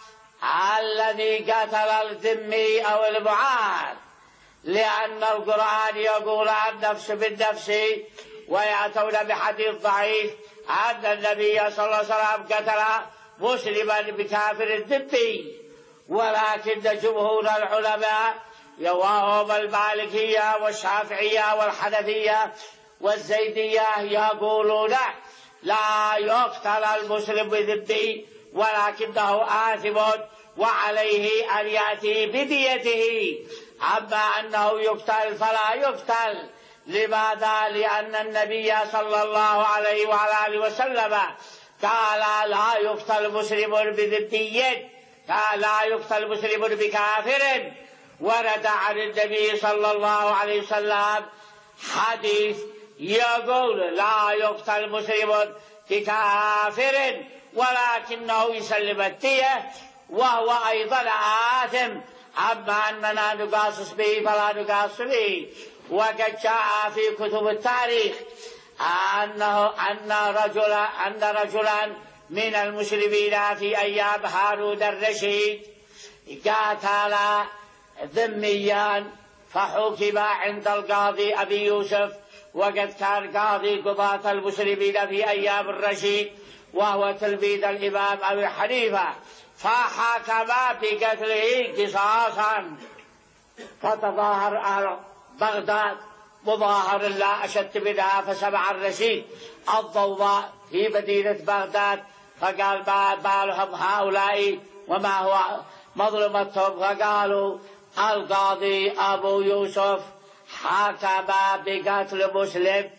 الذي قتل الذمي أو المعاهد، لأن القرآن يقول النفس بالنفس، ويأتون بحديث ضعيف أن النبي صلى الله عليه وسلم قتل مسلما بكافر الذمي. ولكن جمهور العلماء وهم المالكية والشافعية والحنفية والزيدية يقولون لا يقتل المسلم بذمي، ولكنه آثم وعليه أن يأتي بديته. أما أنه يقتل فلا يقتل. لماذا؟ لأن النبي صلى الله عليه وعلى آله وسلم قال لا يقتل مسلم بذمي، قال لا يقتل مسلم بكافر. ورد عن النبي صلى الله عليه وسلم حديث يقول لا يقتل مسلم بكافر ولكنه يسلم الدية وهو أيضا آثم. أما أننا نقاصص به فلا نقاصص به. وقد جاء في كتب التاريخ أنه أن رجلا أن رجلا من المسلمين في أيام هارون الرشيد قاتل ذميا فحكم عند القاضي أبي يوسف، وقد كان قاضي قضاة المسلمين في أيام الرشيد وهو تلميذ الإمام أبي حنيفة، فحكم بقتله قصاصا. فتظاهر أهل بغداد مظاهر لا أشد منها، فسمع الرشيد الضوضاء في مدينة بغداد فقال ما بالهم هؤلاء وما هو مظلمتهم، فقالوا القاضي أبو يوسف حكم بقتل مسلم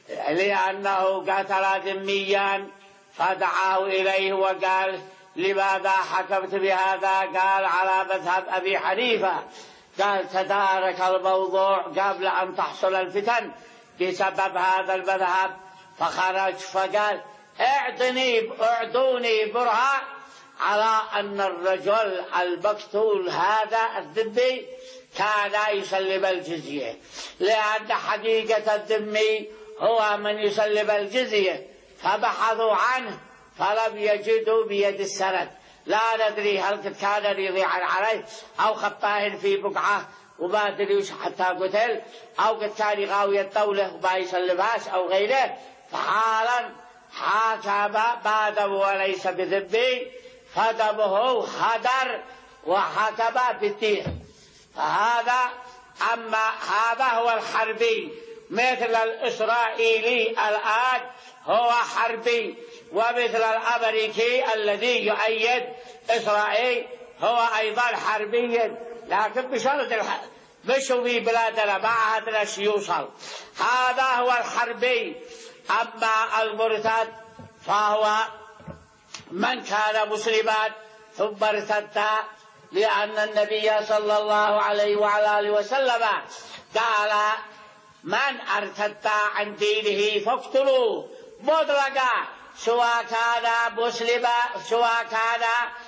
لأنه قتل ذميا، فدعاه إليه وقال لماذا حكمت بهذا؟ قال على مذهب أبي حنيفة. قال تدارك الموضوع قبل أن تحصل الفتن بسبب هذا المذهب. فخرج فقال اعطني اعطوني برهان على أن الرجل المقتول هذا الذمي كان يسلم الجزية، لأن حقيقة الذمي هو من يسلم الجزية. فبحثوا عنه فلم يجدوا بيد السند، لا ندري هل قد كان يضيعا عليه أو خطاه في بقعة وما أدري وش حتى قتل، أو قد كان يغاوي الدولة وما يسلمهاش أو غيره. فحالا حاكم بعده وليس بذمي فدمه هدر وحكم بالدية. فهذا أما هذا هو الحربي، مثل الإسرائيلي الآن هو حربي، ومثل الأمريكي الذي يؤيد إسرائيل هو أيضا حربي، لكن بشرط الحرب مش في بلادنا ما عادنا شي يوصل. هذا هو الحربي. أما المرتد فهو من كان مسلما ثم ارتد، لأن النبي صلى الله عليه وعلى آله وسلم قال من ارتد عن دينه فاقتلوه مطلقا، سواء كان مسلما سواء كان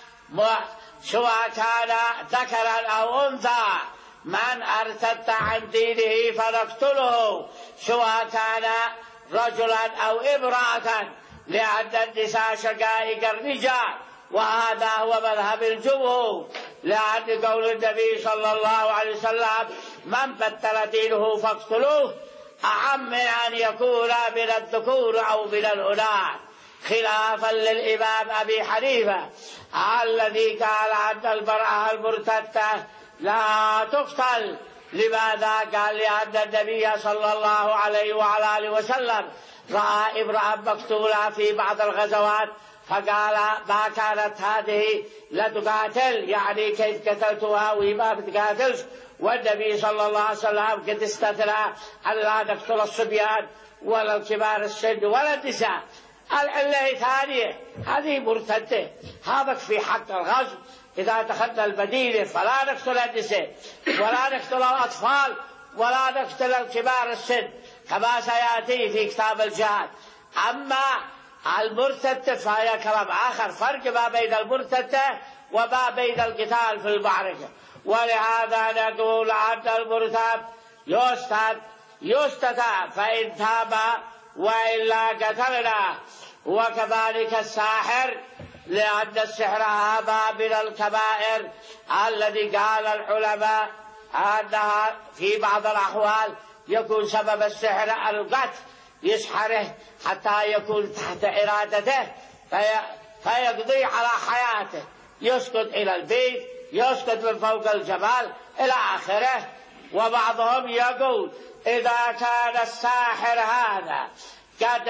سواء كان ذكرا أو أنثى. من ارتد عن دينه فنقتله سواء كان رجلا أو امرأة، لأن النساء شقائق الرجال، وهذا هو مذهب الجمهور، لأن قول النبي صلى الله عليه وسلم من بدل دينه فاقتلوه أعم من أن يكون من الذكور أو من الأناث، خلافا للإمام أبي حنيفة الذي قال أن المرأة المرتدة لا تقتل. لماذا؟ قال لأن النبي صلى الله عليه وعلى آله وسلم رأى امرأة مقتولة في بعض الغزوات فقال ما كانت هذه لتقاتل، يعني كيف قتلتها وهي ما بتقاتلش؟ والنبي صلى الله عليه وسلم قد استثنى أن لا نقتل الصبيان ولا الكبار السن ولا النساء. العلة ثانية هذه مرتدة. هذا في حق الغزو إذا دخلنا المدينة فلا نقتل النساء ولا نقتل الأطفال ولا نقتل الكبار السن كما سيأتي في كتاب الجهاد. أما المرتدة فهي كلام آخر، فرق ما بين المرتدة وما بين القتال في المعركة. ولهذا نقول أن المرتد يستتاب يستتاب فإن تاب وإلا قتلنا. وكذلك الساحر، لأن السحر هذا من الكبائر الذي قال العلماء أنها في بعض الأحوال يكون سبب السحر القتل، يسحره حتى يكون تحت إرادته في فيقضي على حياته، يسقط إلى البيت، يسقط من فوق الجبال إلى آخره. وبعضهم يقول إذا كان الساحر هذا قد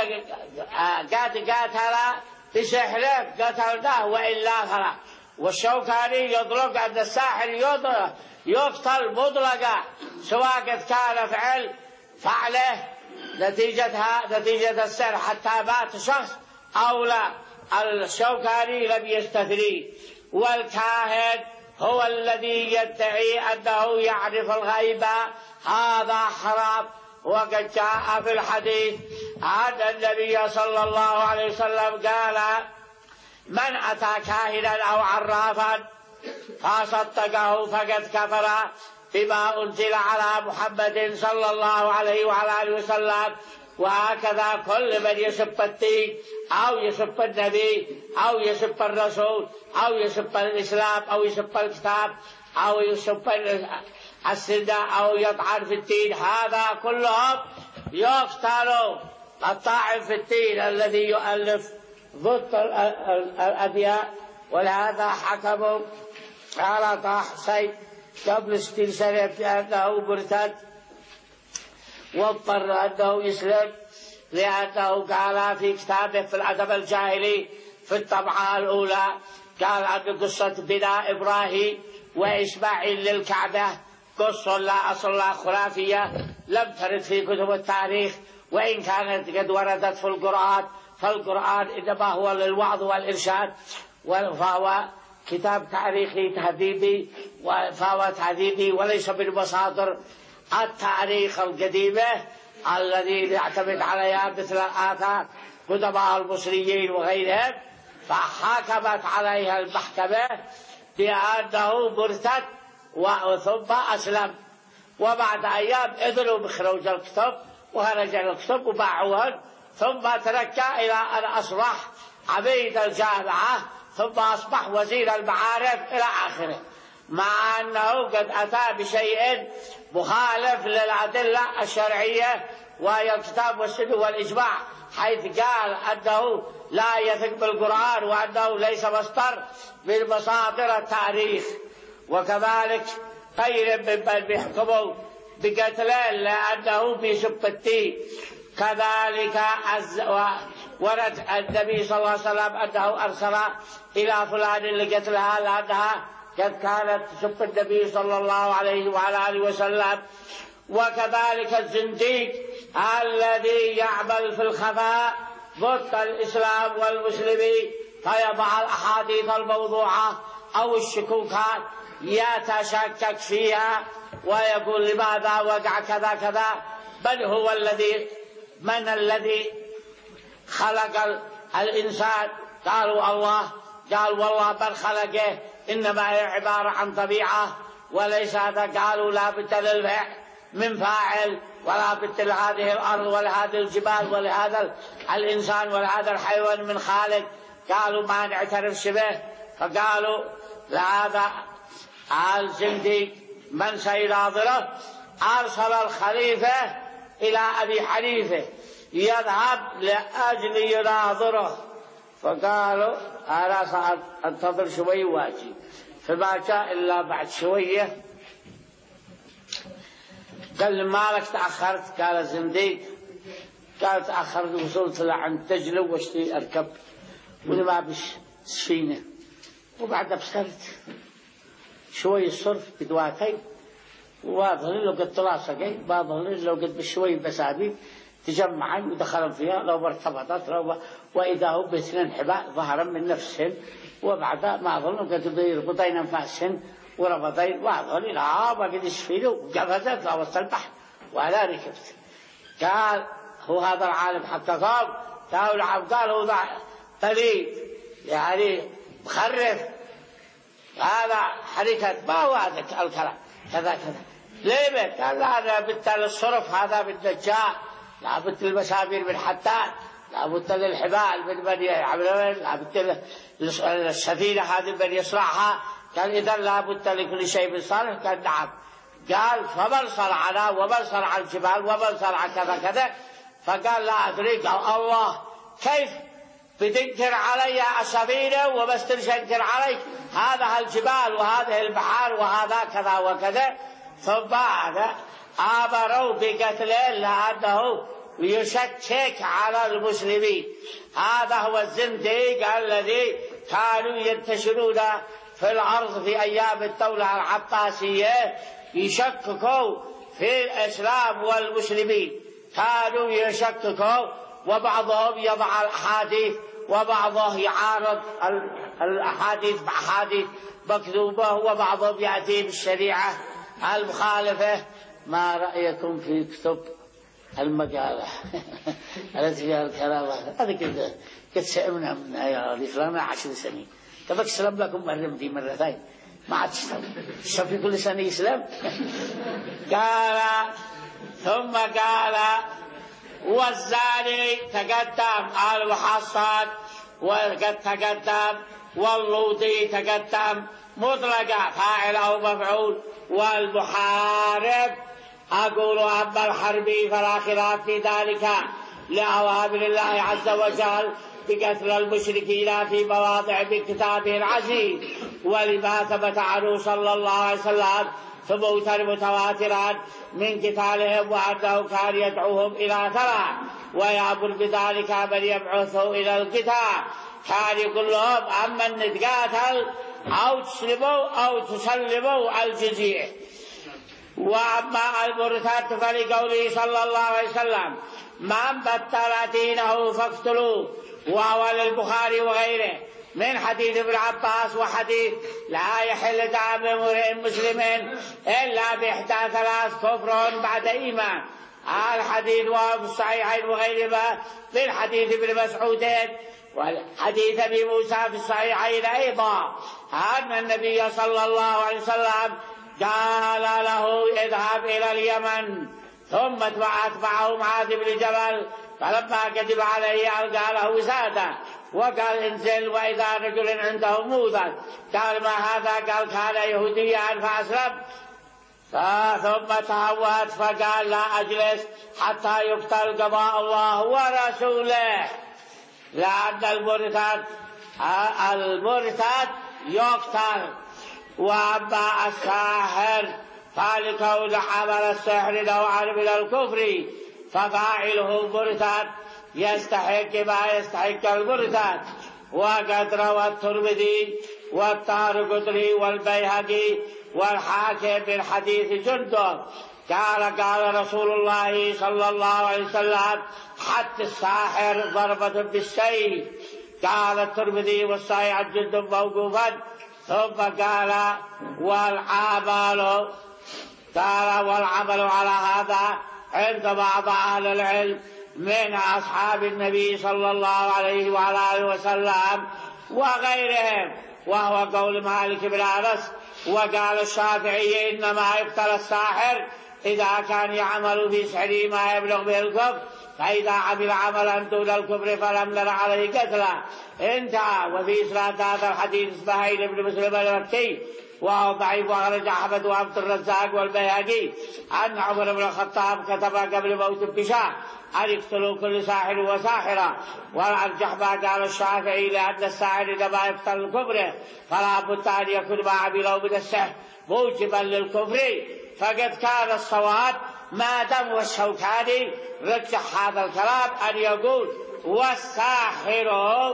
قد قاتل بسحره قتلناه وإلا فلا. والشوكاني يطلق أن الساحر يقتل مطلقا سواء قد كان فعل فعله نتيجتها نتيجة السحر حتى مات شخص أو لا. الشوكاني لم يستثني. والكاهن هو الذي يدعي أنه يعرف الغيب، هذا حرام. وقد جاء في الحديث أن النبي صلى الله عليه وسلم قال من أتى كاهنا أو عرافا فصدقه فقد كفر بما أنزل على محمد صلى الله عليه وعلى آله وسلم. وهكذا كل من يسب الدين أو يسب النبي أو يسب الرسول أو يسب الإسلام أو يسب الكتاب أو يسب السنة أو يطعن في الدين، هذا كلهم يقتلوا. الطاعن في الدين الذي يؤلف ضد الأديان. ولهذا حكموا على طه حسين قبل ستين سنة بأنه مرتد، واضطر أنه يسلم لأنه قال في كتابه في الأدب الجاهلي في الطبعة الأولى قال عن قصة بناء إبراهيم وإسماعيل للكعبة قصة لا أصل لها خرافية لم ترد في كتب التاريخ، وإن كانت قد وردت في القرآن فالقرآن إنما هو للوعظ والإرشاد، فهو كتاب تاريخي تهذيبي فهو تهذيبي وليس بالمصادر التاريخ القديمة الذي يعتمد عليها مثل الآثار قدماء المصريين وغيرهم. فحكمت عليها المحكمة بأنه مرتد ثم أسلم، وبعد أيام أذنوا بخروج الكتب وخرج الكتب وباعوهن، ثم تركا إلى أن أصبح عميد الجامعة ثم أصبح وزير المعارف إلى آخره، مع أنه قد أتى بشيء مخالف للأدلة الشرعية وهي الكتاب والسنة والإجماع، حيث قال أنه لا يثق بالقرآن وأنه ليس مصدر من مصادر التاريخ. وكذلك غير ممن بيحكموا بقتله لأنه بيسب الدين. كذلك ورد النبي صلى الله عليه وسلم أنه أرسل إلى فلان لقتلها لأنها قد كانت تسب النبي صلى الله عليه وعلى آله وسلم. وكذلك الزنديق الذي يعمل في الخفاء ضد الإسلام والمسلمين فيضع الأحاديث الموضوعة أو الشكوكات يتشكك فيها ويقول لماذا وقع كذا كذا، من هو الذي من الذي خلق الإنسان؟ قالوا الله. قال والله من خلقه إنما هي عبارة عن طبيعة وليس هذا. قالوا لا بد للفعل من فاعل ولا بد لهذه الأرض ولهذه الجبال ولهذا الإنسان ولهذا الحيوان من خالق. قالوا ما نعترف شبه. فقالوا لهذا الزنديق من سيناظره أرسل الخليفة إلى أبي حنيفة يذهب لأجل يناظره. فقالوا أنا سأنتظر شوي واجي، فما جاء إلا بعد شوية. قال مالك تأخرت؟ قال الزنديق. قال تأخرت وصلت لعند دجلة واشتي أركب وما بش سفينة، وبعد بصرت شوي الصرف بدواتي وظهر له قد طلع سقي، ما ظهر له قد بشوي بسابي تجمعن ودخلن فيها لو ارتبطت لو وإذا هو باثنين حبال ظهرا من نفسهن وبعدها ما أظن كتب يربطين أنفاسهن وربطين وأظن لا بقد يسفلوا وقفزت لا وسط البحر ولا ركبت. قال هو هذا العالم حتى قال قال العبد قال هو طليب يعني مخرف هذا حركة ما هو هذا الكلام كذا كذا ليه؟ قال لا أنا بالتالي الصرف هذا بالدجال لا بد المسامير بالحتان لا بد للحبال من بني عمران لا بد السفينة هذه من يصنعها. قال إذا لا بد لكل شيء من صالح. قال نعم. قال فمن صنعنا ومن صنع الجبال ومن صنع كذا كذا. فقال لا أدري. قال الله كيف بتنكر علي السفينة وبس تنكر عليك هذا الجبال وهذه البحار وهذا كذا وكذا. ثم بعد آمروا بقتله لأنه يشكك على المسلمين. هذا هو الزنديق الذي كانوا ينتشرون في الأرض في أيام الدولة العباسية يشككوا في الإسلام والمسلمين. كانوا يشككوا وبعضهم يضع الأحاديث وبعضهم يعارض الأحاديث بأحاديث مكذوبة وبعضهم يأتي بالشريعة المخالفة. ما رأيكم في كتب المقالة التي فيها الكلام هذا كذا قد سئمنا من الإسلام عشر سنين كذا أسلم لكم مرة دي مرتين ما عاد تسلم في كل سنة يسلم. قال ثم قال والزاني تقدم المحصن وقد تقدم واللوطي تقدم مطلقة فاعل أو مفعول. والمحارب أقول أما الحربي فلا خلاف في ذلك لأوامر الله عز وجل بقتل المشركين في مواضع من كتابه العزيز ولما ثبت عنه صلى الله عليه وسلم ثبوتا متواترا من قتالهم وأنه كان يدعوهم إلى ثلاث ويأمر بذلك من يبعثه إلى القتال. كان يقول لهم أما أن نتقاتل أو تسلموا أو تسلموا الجزية. وأما المرتد فلقوله صلى الله عليه وسلم من بدل دينه فاقتلوه وهو للبخاري وغيره من حديث ابن عباس وحديث لا يحل دم امرئ مسلم إلا بإحدى ثلاث كفر بعد إيمان. الحديث وفي الصحيحين وغيرهما من حديث ابن مسعود والحديث ابي موسى في الصحيحين ايضا ان النبي صلى الله عليه وسلم قال له اذهب الى اليمن ثم اتبعه معاذ بن جبل فلما كذب عليه القى له وساده وقال انزل واذا رجل عنده موذى قال ما هذا؟ قال كان يهوديا فاسلم. ثم تهوت فقال لا اجلس حتى يقتل قضاء الله ورسوله لأن المرتد المرتد يقتل. وأما الساحر فلكون عمل السحر نوعا من الكفر ففاعله مرتد يستحق ما يستحق المرتد. وقد روى الترمذي والدارقطني والبيهقي والحاكم من حديث جندب قال قال رسول الله صلى الله عليه وسلم حد الساحر ضربة بالسيف. قال الترمذي والصحيح عن جندب موقوفا. ثم قال والعمل قال والعمل على هذا عند بعض أهل العلم من أصحاب النبي صلى الله عليه وعلى آله وسلم وغيرهم وهو قول مالك بن أنس. وقال الشافعي إنما يقتل الساحر إذا كان يعمل في سحره ما يبلغ به الكفر فإذا عمل عملا دون الكفر فلم نر عليه قتلا. انتهى. وفي إسناد هذا الحديث سهيل بن مسلم المكي وهو ضعيف وأخرج أحمد وعبد الرزاق والبيهقي أن عمر بن الخطاب كتب قبل موت بشهر أن يقتلوا كل ساحر وساحرة. والأرجح ما قال الشافعي لأن الساحر إنما يقتل الكفر فلا بد أن يكون ما عمله من السحر موجبا للكفر. فقد كان الصواب ما دام والشوكاني رجح هذا الكلام أن يقول والساحر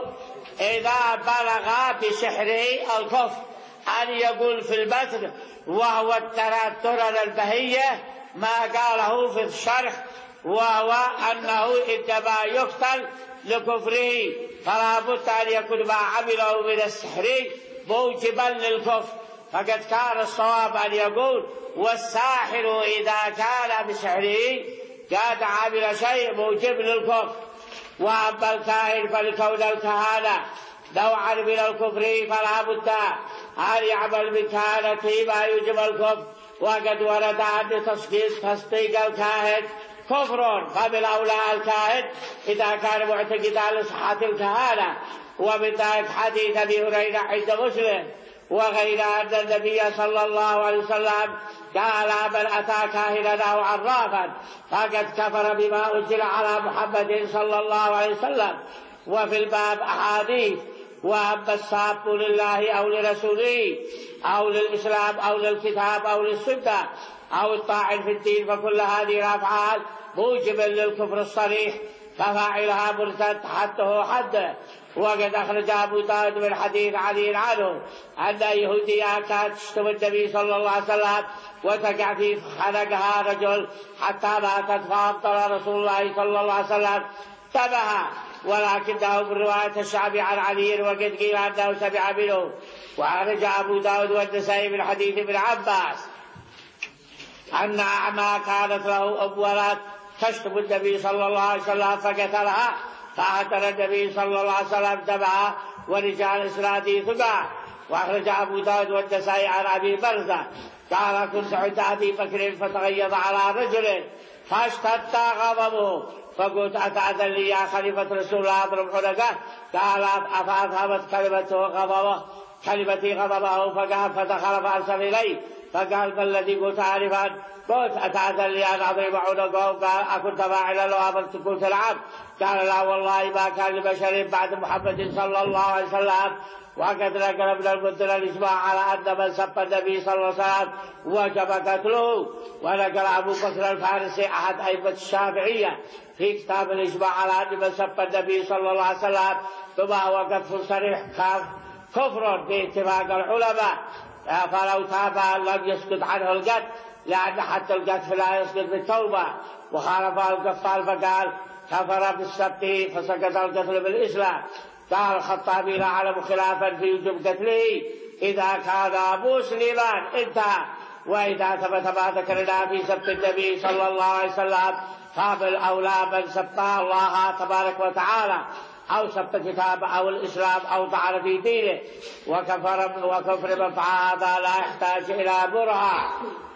إذا بلغ بسحره الكفر أن يقول في المتن وهو الترى البهية ما قاله في الشرح وهو أنه إنما يقتل لكفره، فلا بد أن يكون ما عمله من السحر موجبا للكفر. فقد كان الصواب أن يقول والساحر إذا كان بسحره قد عمل شيء موجب للكفر. وأما الكاهن فلكون الكهانة نوعا من الكفر فلا بد أن يعمل بكهانته ما يوجب الكفر. وقد ورد أن تصديق الكاهن كفر، فمن أولى الكاهن إذا كان معتقدا لصحة الكهانة. ومن ذلك حديث أبي هريرة عند مسلم وغير أن النبي صلى الله عليه وسلم قال من أتى كاهنا أو عرافا فقد كفر بما أنزل على محمد صلى الله عليه وسلم. وفي الباب أحاديث. وأما الساب لله أو لرسوله أو للإسلام أو للكتاب أو للسنة أو الطاعن في الدين فكل هذه الأفعال موجب للكفر الصريح، ففاعلها مرتد حده حده. وقد أخرج أبو داود من حديث علي عنه أن يهودية كانت تشتم النبي صلى الله عليه وسلم وتقع في خنقها رجل حتى ماتت، فأبطل رسول الله صلى الله عليه وسلم تبها، ولكنه بالرواية الشعبي عن علي وقد قيل أنه سمع منه. وأخرج أبو داود والنسائي من حديث ابن عباس أن أعمى كانت له أم ولد تشتم النبي صلى الله عليه وسلم فقتلها، فأهدر النبي صلى الله عليه وسلم دمها ورجال إسناده ثقة. وأخرج أبو داود والنسائي عن أبي برزة قال كنت عند أبي بكر فتغيظ على رجل فاشتد غضبه فقلت أتأذن لي يا خليفة رسول الله أضرب عنقه؟ قال أفأذهبت كلمته غضبه كلمتي غضبه؟ فقال فدخل فأرسل إليه فقال ما الذي قلت آنفا؟ قلت أتأذن لي أن أضرب عنقه؟ قال أكنت فاعلا لو أمرت قلت نعم؟ قال لا والله ما كان لبشر بعد محمد صلى الله عليه وسلم. وقد نقل من المدن الإجماع على أن من سب النبي صلى الله عليه وسلم وجب قتله. ونقل أبو بكر الفارسي أحد أئمة الشافعية في كتاب الإجماع على أن من سب النبي صلى الله عليه وسلم فما هو كفر صريح كفر باتفاق العلماء، فلو تاب لم يسقط عنه القتل، لأن حتى القتل لا يسقط بالتوبة. وخالف القفال فقال كفر بالسبت فسقط القتل بالإسلام. قال الخطابي لا أعلم خلافا في وجوب قتله إذا كان مسلما انتهى. وإذا ثبت ما ذكرنا في سب النبي صلى الله عليه وسلم فبالأولى من سب الله تبارك وتعالى أو سب كتاب أو الإسلام أو طعن في دينه وكفر وكفر من هذا لا يحتاج إلى برهة.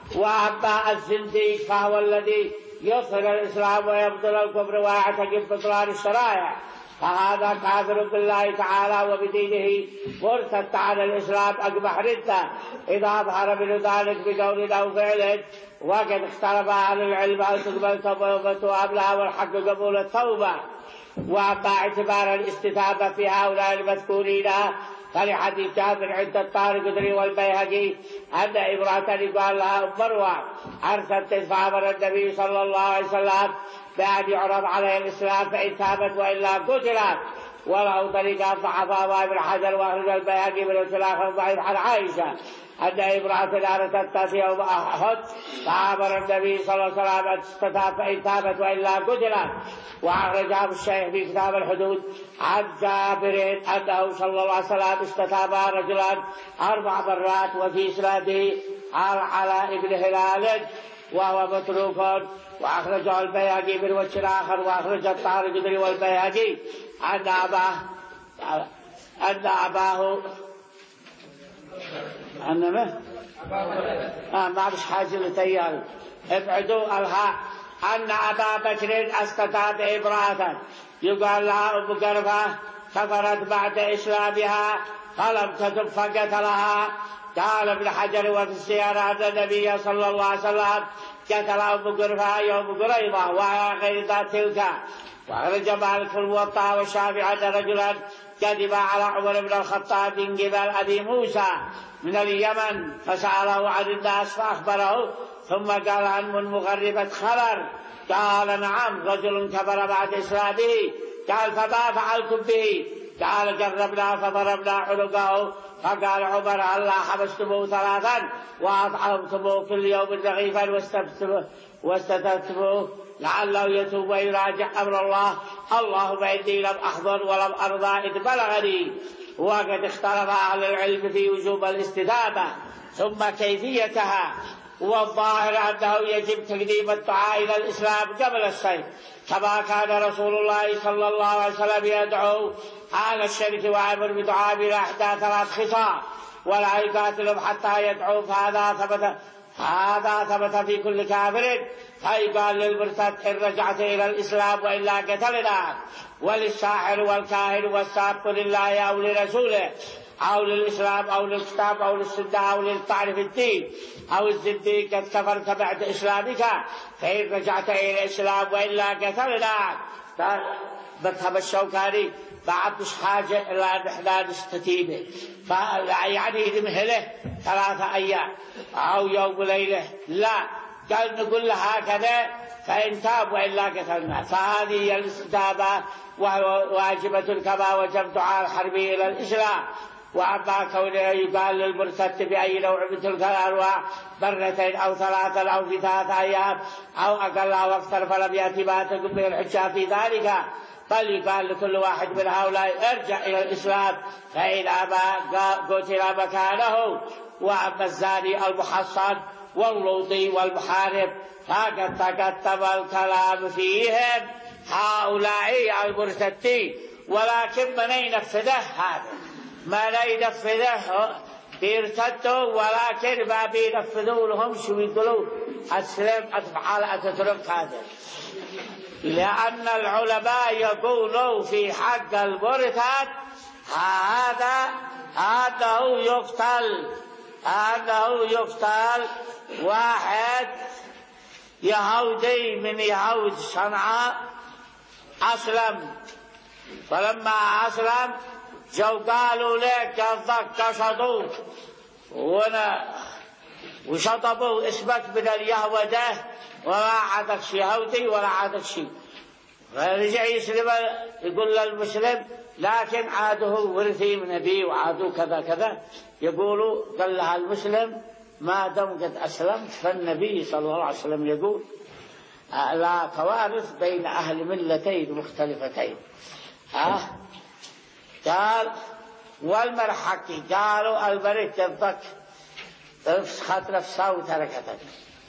وأما الزنديق فهو الذي يظهر الإسلام ويبطل الكفر ويعتقد بطلان الشرائع، فهذا كافر بالله تعالى وبدينه مرتد عن الإسلام أقبح ردة إذا أظهر من ذلك بقول أو فعل. وقد اختلف أهل العلم هل تقبل توبته أم لا، والحق قبول التوبة. وأما اعتبار الاستتابة في هؤلاء المذكورين فلحديث جابر عند الطارقطني والبيهقي أن امرأة قال لها أم مروة أرسلت فأمر النبي صلى الله عليه وسلم بأن يعرض عليه الإسلام فإن تابت وإلا قتلت. وله طريقة ضعفها ابن حجر وأخرج البيهقي من الخلاف الضعيف عن عائشة أن امرأة أردت تأتي يوم أحد فأمر النبي صلى الله عليه وسلم أن تستتاب فإن تابت وإلا قتلت. وأخرجه الشيخ في كتاب الحدود عن جابر أنه صلى الله عليه وسلم استتاب رجلا أربع مرات، وفي إسناده على ابن هلال وهو متروك. وأخرجه البيهقي من وجه آخر. وأخرج الطارقطني والبيهقي أن أباه أن أباه أنما آه ما بش حاجة لتيار ابعدوا الهاء أن أبا بكر استتاب امرأة يقال لها أم قرفة كفرت بعد إسلامها فلم تتب فقتلها. قال ابن حجر وفي السيارة أن النبي صلى الله عليه وسلم قتل أم قرفة يوم قريضة وهي غير ذات تلك. وأخرج مالك في الموطأ والشافعي أن رجلا كذب على عمر بن الخطاب من قبل أبي موسى من اليمن فسأله عن الناس فأخبره ثم قال عن من مغربة خبر؟ قال نعم رجل كفر بعد إسلامه. قال فما فعلتم به؟ قال جربنا فضربنا عنقه. فقال عمر هلا حبستموه ثلاثا وأطعمتموه كل يوم رغيفا واستتبتموه لعله يتوب ويراجع أمر الله. اللهم إني لم أحضر ولم أرضى إذ بلغني. وقد اختلف أهل العلم في وجوب الاستتابة ثم كيفيتها، والظاهر أنه يجب تقديم الدعاء إلى الإسلام قبل السيف، كما كان رسول الله صلى الله عليه وسلم يدعو أهل الشرك ويأمر بدعاء إلى إحدى ثلاث خصال ولا يقاتلهم حتى يدعوا. فهذا ثبت هذا ثبت في كل كافر. فيقال للمرتد إن رجعت إلى الإسلام وإلا قتلناك، وللساحر والكاهن والساب لله أو لرسوله أو للإسلام أو للكتاب أو للسنة أو للطعن في الدين أو الزنديق قد كفرت بعد إسلامك فإن رجعت إلى الإسلام وإلا قتلناك. مذهب الشوكاني بعد مش حاجة إلى أن إحنا نستتيبه، يعني نمهله ثلاثة أيام أو يوم وليلة، لا قال نقول له هكذا فإن تاب وإلا قتلنا. فهذه هي الاستتابة واجبة كما وجب دعاء الحربي إلى الإسلام. وأما كونه يقال للمرتد بأي نوع من تلك الأنواع مرتين أو ثلاثا أو في ثلاثة أيام أو أقل أو أكثر فلم يأتي ما تقوم به الحجة في ذلك، بل يقال لكل واحد من هؤلاء ارجع إلى الإسلام فإن أبى قتل مكانه. وأما الزاني المحصن واللوطي والمحارب فقد تقدم الكلام فيهم هؤلاء المرتدين، ولكن من ينفذه هذا من ينفذه بيرتدوا، ولكن ما بينفذوا لهم شو يقولوا أسلم أتفعل أتترك هذا. لأن العلماء يقولوا في حق المرتد هذا أنه يقتل أنه يقتل. واحد يهودي من يهود صنعاء أسلم، فلما أسلم جو قالوا لك قصدك قصدوك وشطبوا اسمك من اليهودة ولا عادك يهودي ولا عادك شيء. فرجع يسلم يقول للمسلم لكن عاده ورثي من أبي وعاده كذا كذا. يقولوا قال لها المسلم ما دام قد أسلمت فالنبي صلى الله عليه وسلم يقول لا توارث بين أهل ملتين مختلفتين. ها قال والمرحكي قالوا البريد قصدك افسخت نفسها وتركتك.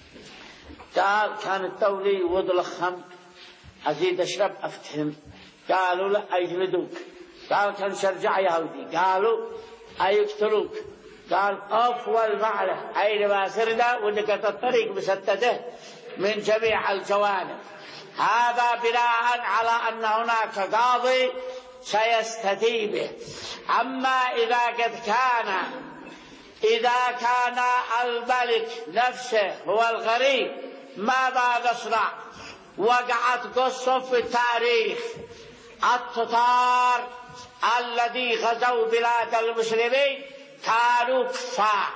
قال كان التولي وضل خمر أزيد أشرب أفتهم. قالوا لا أجلدوك. قال كان شرجع يهودي. قالوا أيقتلوك. قال أفول معله أينما سرنا ونقط الطريق مسدده من جميع الجوانب. هذا بناء على أن هناك قاضي سيستتيبه. أما إذا قد كان إذا كان الملك نفسه هو الغريب ماذا نصنع؟ وقعت قصة في التاريخ التتار الذي غزوا بلاد المسلمين كانوا كفار،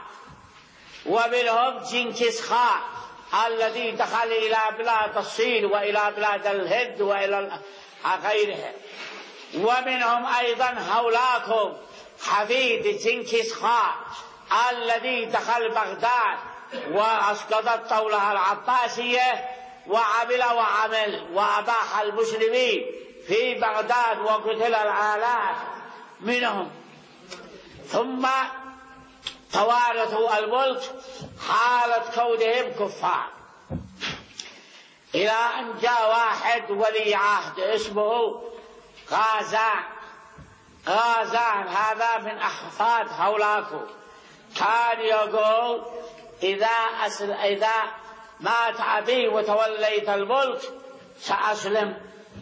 ومنهم جنكيز خان الذي دخل إلى بلاد الصين وإلى بلاد الهند وإلى غيرها، ومنهم أيضا هولاكو حفيد جنكيز خان الذي دخل بغداد وأسقط الدولة العباسية وعمل وعمل وأباح المسلمين في بغداد وقتل الآلاف منهم. ثم توارثوا الملك حالة كونهم كفار، إلى أن جاء واحد ولي عهد اسمه غازان. غازان هذا من أحفاد هولاكو كان يقول إذا أسل إذا مات أبي وتوليت الملك سأسلم.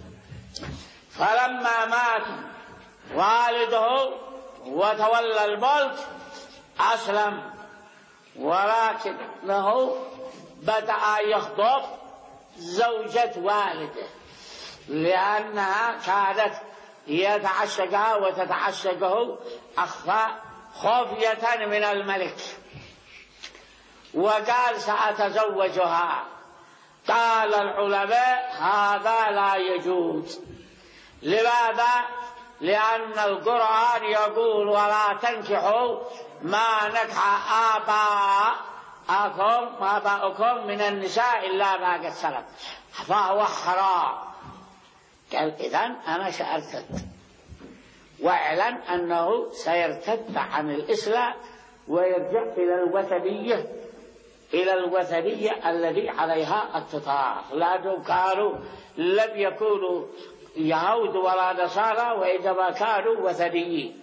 فلما مات والده وتولى الملك أسلم، ولكنه بدأ يخطب زوجة والده لأنها كانت يتعشقها وتتعشقه أخفاء خفية من الملك، وقال سأتزوجها. قال العلماء هذا لا يجوز. لماذا؟ لأن القرآن يقول ولا تنكحوا ما نكح آباءكم آباؤكم من النساء إلا ما قد سلف فهو حرام. قال إذن أنا سأرتد، واعلن أنه سيرتد عن الإسلام ويرجع إلى الوثنية إلى الوثنية الذي عليها التتار، لأنهم كانوا لم يكونوا يهود ولا نصارى وإنما كانوا وثنيين.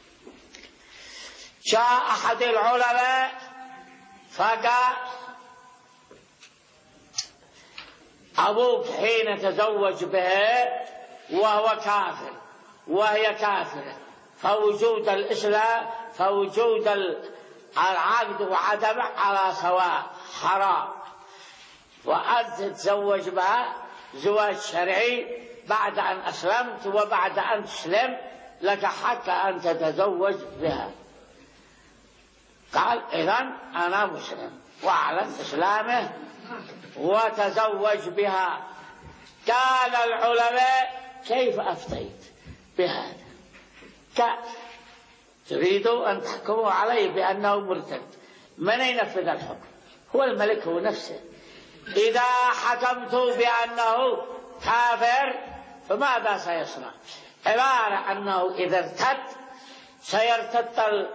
جاء أحد العلماء فقال أبوك حين تزوج بها وهو كافر وهي كافرة فوجود الإسلام فوجود العقد وعدمه على سواء حرام، وأنت تتزوج بها زواج شرعي بعد أن أسلمت، وبعد أن تسلم لك حق أن تتزوج بها. قال إذن أنا مسلم، وأعلن إسلامه وتزوج بها. قال العلماء كيف أفتيت بهذا؟ تريدوا أن تحكموا عليه بأنه مرتد، من ينفذ الحكم؟ هو الملك هو نفسه. إذا حكمت بأنه كافر فماذا سيصنع؟ عبارة أنه إذا ارتد سيرتد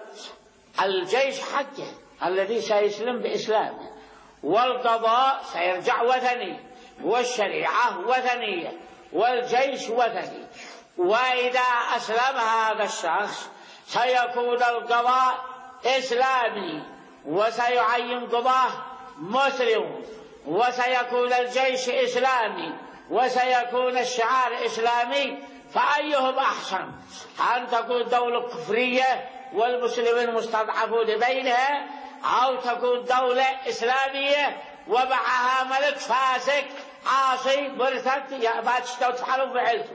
الجيش حقه الذي سيسلم بإسلامه، والقضاء سيرجع وثني، والشريعة وثنية، والجيش وثني. وإذا أسلم هذا الشخص سيكون القضاء إسلامي، وسيعين قضاه مسلم، وسيكون الجيش إسلامي، وسيكون الشعار إسلامي. فأيهم أحسن، أن تكون دولة كفرية والمسلمين مستضعفون بينها، أو تكون دولة إسلامية ومعها ملك فاسق عاصي مرتد ما تشتوا تفعلوا فعلته؟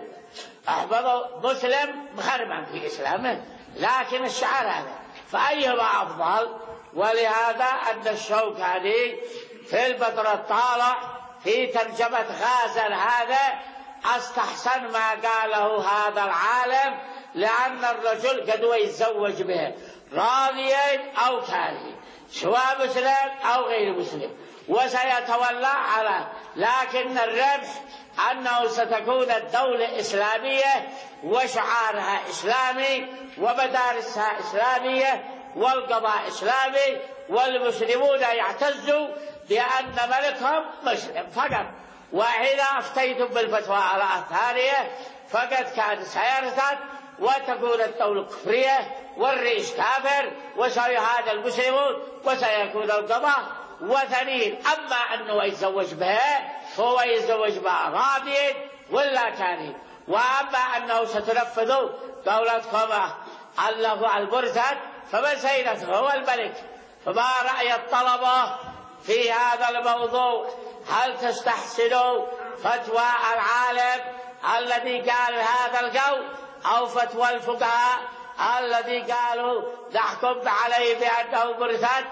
احفظوا مسلم مخربا في إسلامه لكن الشعار هذا، فأيهما أفضل؟ ولهذا أن الشوكاني في البدر الطالع في ترجمة غازل هذا استحسن ما قاله هذا العالم، لأن الرجل قد يتزوج به راضيين أو كارهين، سواء مسلم أو غير مسلم، وسيتولى على، لكن الربح أنه ستكون الدولة إسلامية وشعارها إسلامي ومدارسها إسلامية والقضاء إسلامي، والمسلمون يعتزوا بأن ملكهم مسلم فقط. وإذا أفتيتم بالفتوى على الثانية فقد كان سيرتد وتكون الدولة كفرية والرئيس كافر وسيهاد المسلمون وسيكون القضاء وثنين. أما أنه يتزوج بها فهو يتزوج بها راضي ولا كان، وأما أنه ستنفذ دولتكم الله المرتد فمن سينفذ هو الملك. فما رأي الطلبة في هذا الموضوع؟ هل تستحسنوا فتوى العالم الذي قال هذا القول أو فتوى الفقهاء الذي قالوا نحكم عليه بأنه مرتد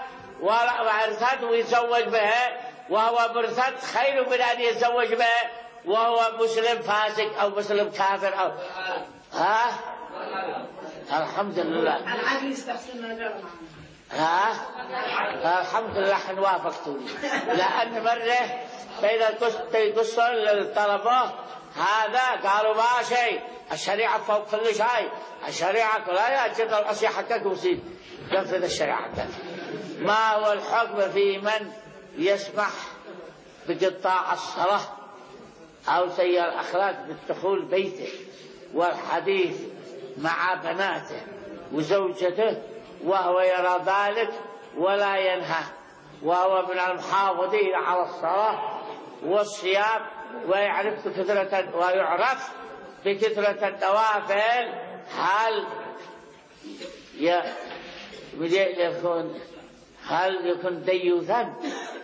ومرتد ويتزوج به وهو مرتد خير من أن يتزوج به وهو مسلم فاسق أو مسلم كافر أو ها؟ الحمد لله العقل يستحسن ما جرى ها؟ الحمد لله حن وافقتوني، لأن مرة بين يقصوا للطلبة هذا قالوا ما شيء، الشريعة فوق كل شيء، الشريعة لا يجد الأصيح حقك وسيد ينفذ الشريعة حقك. ما هو الحكم في من يسمح بقطاع الصلاة أو سيء الأخلاق بالدخول بيته والحديث مع بناته وزوجته وهو يرى ذلك ولا ينهى، وهو من المحافظين على الصلاة والصيام ويعرف بكثرة ويعرف بكثرة النوافل؟ هل يكون هل يكون ديوثا؟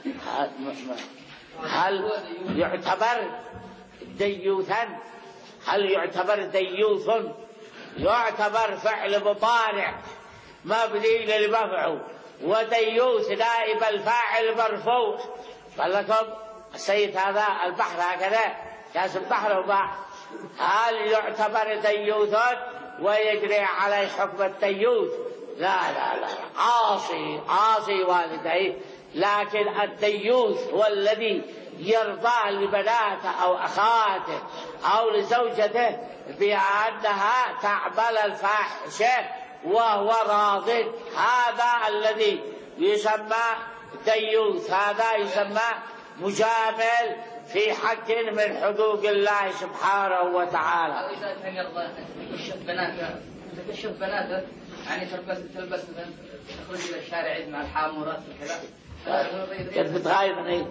هل يعتبر ديوثا؟ هل يعتبر ديوث؟ يعتبر فعل مضارع مبني للمفعول، وديوث نائب الفاعل مرفوع. قال لكم السيد هذا البحر هكذا كاس البحر وبحر، هل يعتبر ديوث ويجري عليه حكم التيوث. لا لا لا، عاصي عاصي والديه، لكن التيوث هو الذي يرضى لبناته أو أخواته أو لزوجته بأنها تعمل الفاحشة وهو راض، هذا الذي يسمى تيوث، هذا يسمى مجامل في حق من حقوق الله سبحانه وتعالى. أو إذا كان يرضى يكشف بناته، تكشف بناته يعني تلبس تلبس تخرج إلى الشارع مع الحامورات وكذا. كيف بتغايرني؟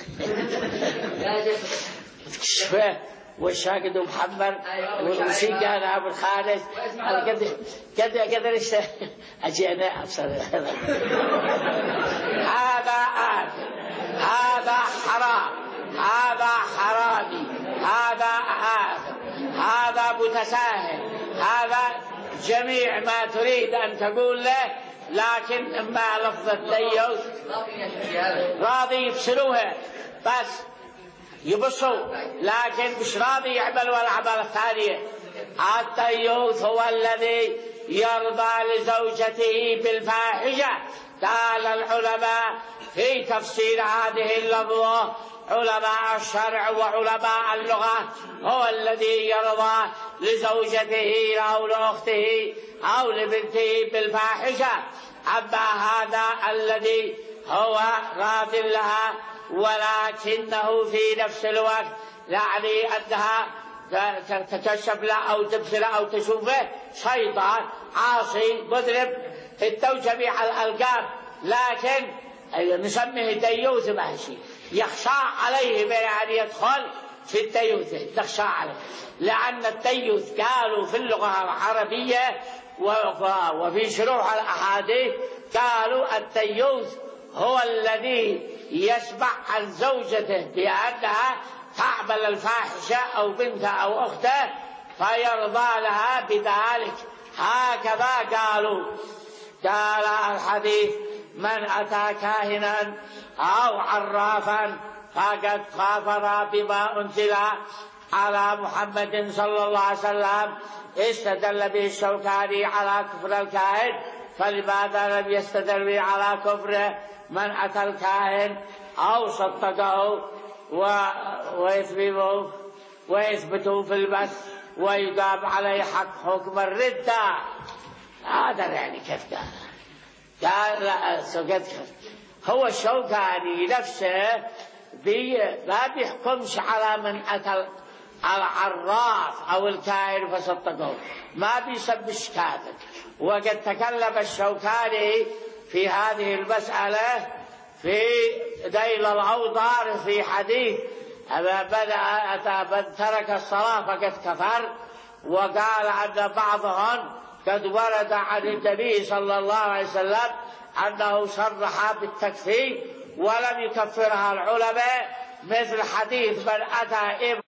تكشفه والشاقد محمد والموسيقى أنا أبو الخالد قد قد قدر أجي أنا أبصر هذا آثم، هذا حرام، هذا حرامي، هذا آثم، هذا متساهل، هذا جميع ما تريد أن تقول له، لكن إما لفظ التيوث راضي يفسروها بس يبصوا، لكن مش راضي يعمل ولا عمل الثانية. التيوث هو الذي يرضى لزوجته بالفاحشة. قال العلماء في تفسير هذه اللفظة، علماء الشرع وعلماء اللغة، هو الذي يرضى لزوجته أو لأخته أو لبنته بالفاحشة. أما هذا الذي هو راض لها ولكنه في نفس الوقت يعني أنها تكشف له أو تبصر أو تشوفه شيطان عاصي مذنب، اتوا جميع الألقاب، لكن نسميه تيوث ماشي، يخشى عليه بأن يدخل في التيوث، تخشى عليه، لأن التيوث قالوا في اللغة العربية وفي شروح الأحاديث قالوا التيوث هو الذي يسمع عن زوجته بأنها تعمل الفاحشة أو بنته أو أخته فيرضى لها بذلك، هكذا قالوا. قال الحديث: من أتى كاهنا أو عرافا فقد كفر بما أنزل على محمد صلى الله عليه وسلم. استدل به الشوكاني على كفر الكاهن، فلماذا لم يستدل به على كفر من أتى الكاهن أو صدقه ويثبته ويثبته في البث ويقام عليه حق حكم الردة؟ هذا يعني كيف قال؟ قال لا سقط. هو الشوكاني نفسه بي ما بيحكمش على من أتى العراف أو الكاهن فصدقه، ما بيسبش كافر. وقد تكلم الشوكاني في هذه المسألة في ذيل الأوطار في حديث بدأ من ترك الصلاة فقد كفر، وقال أن بعضهم قد ورد عن النبي صلى الله عليه وسلم أنه صرح بالتكفير ولم يكفرها العلماء، مثل حديث من أتى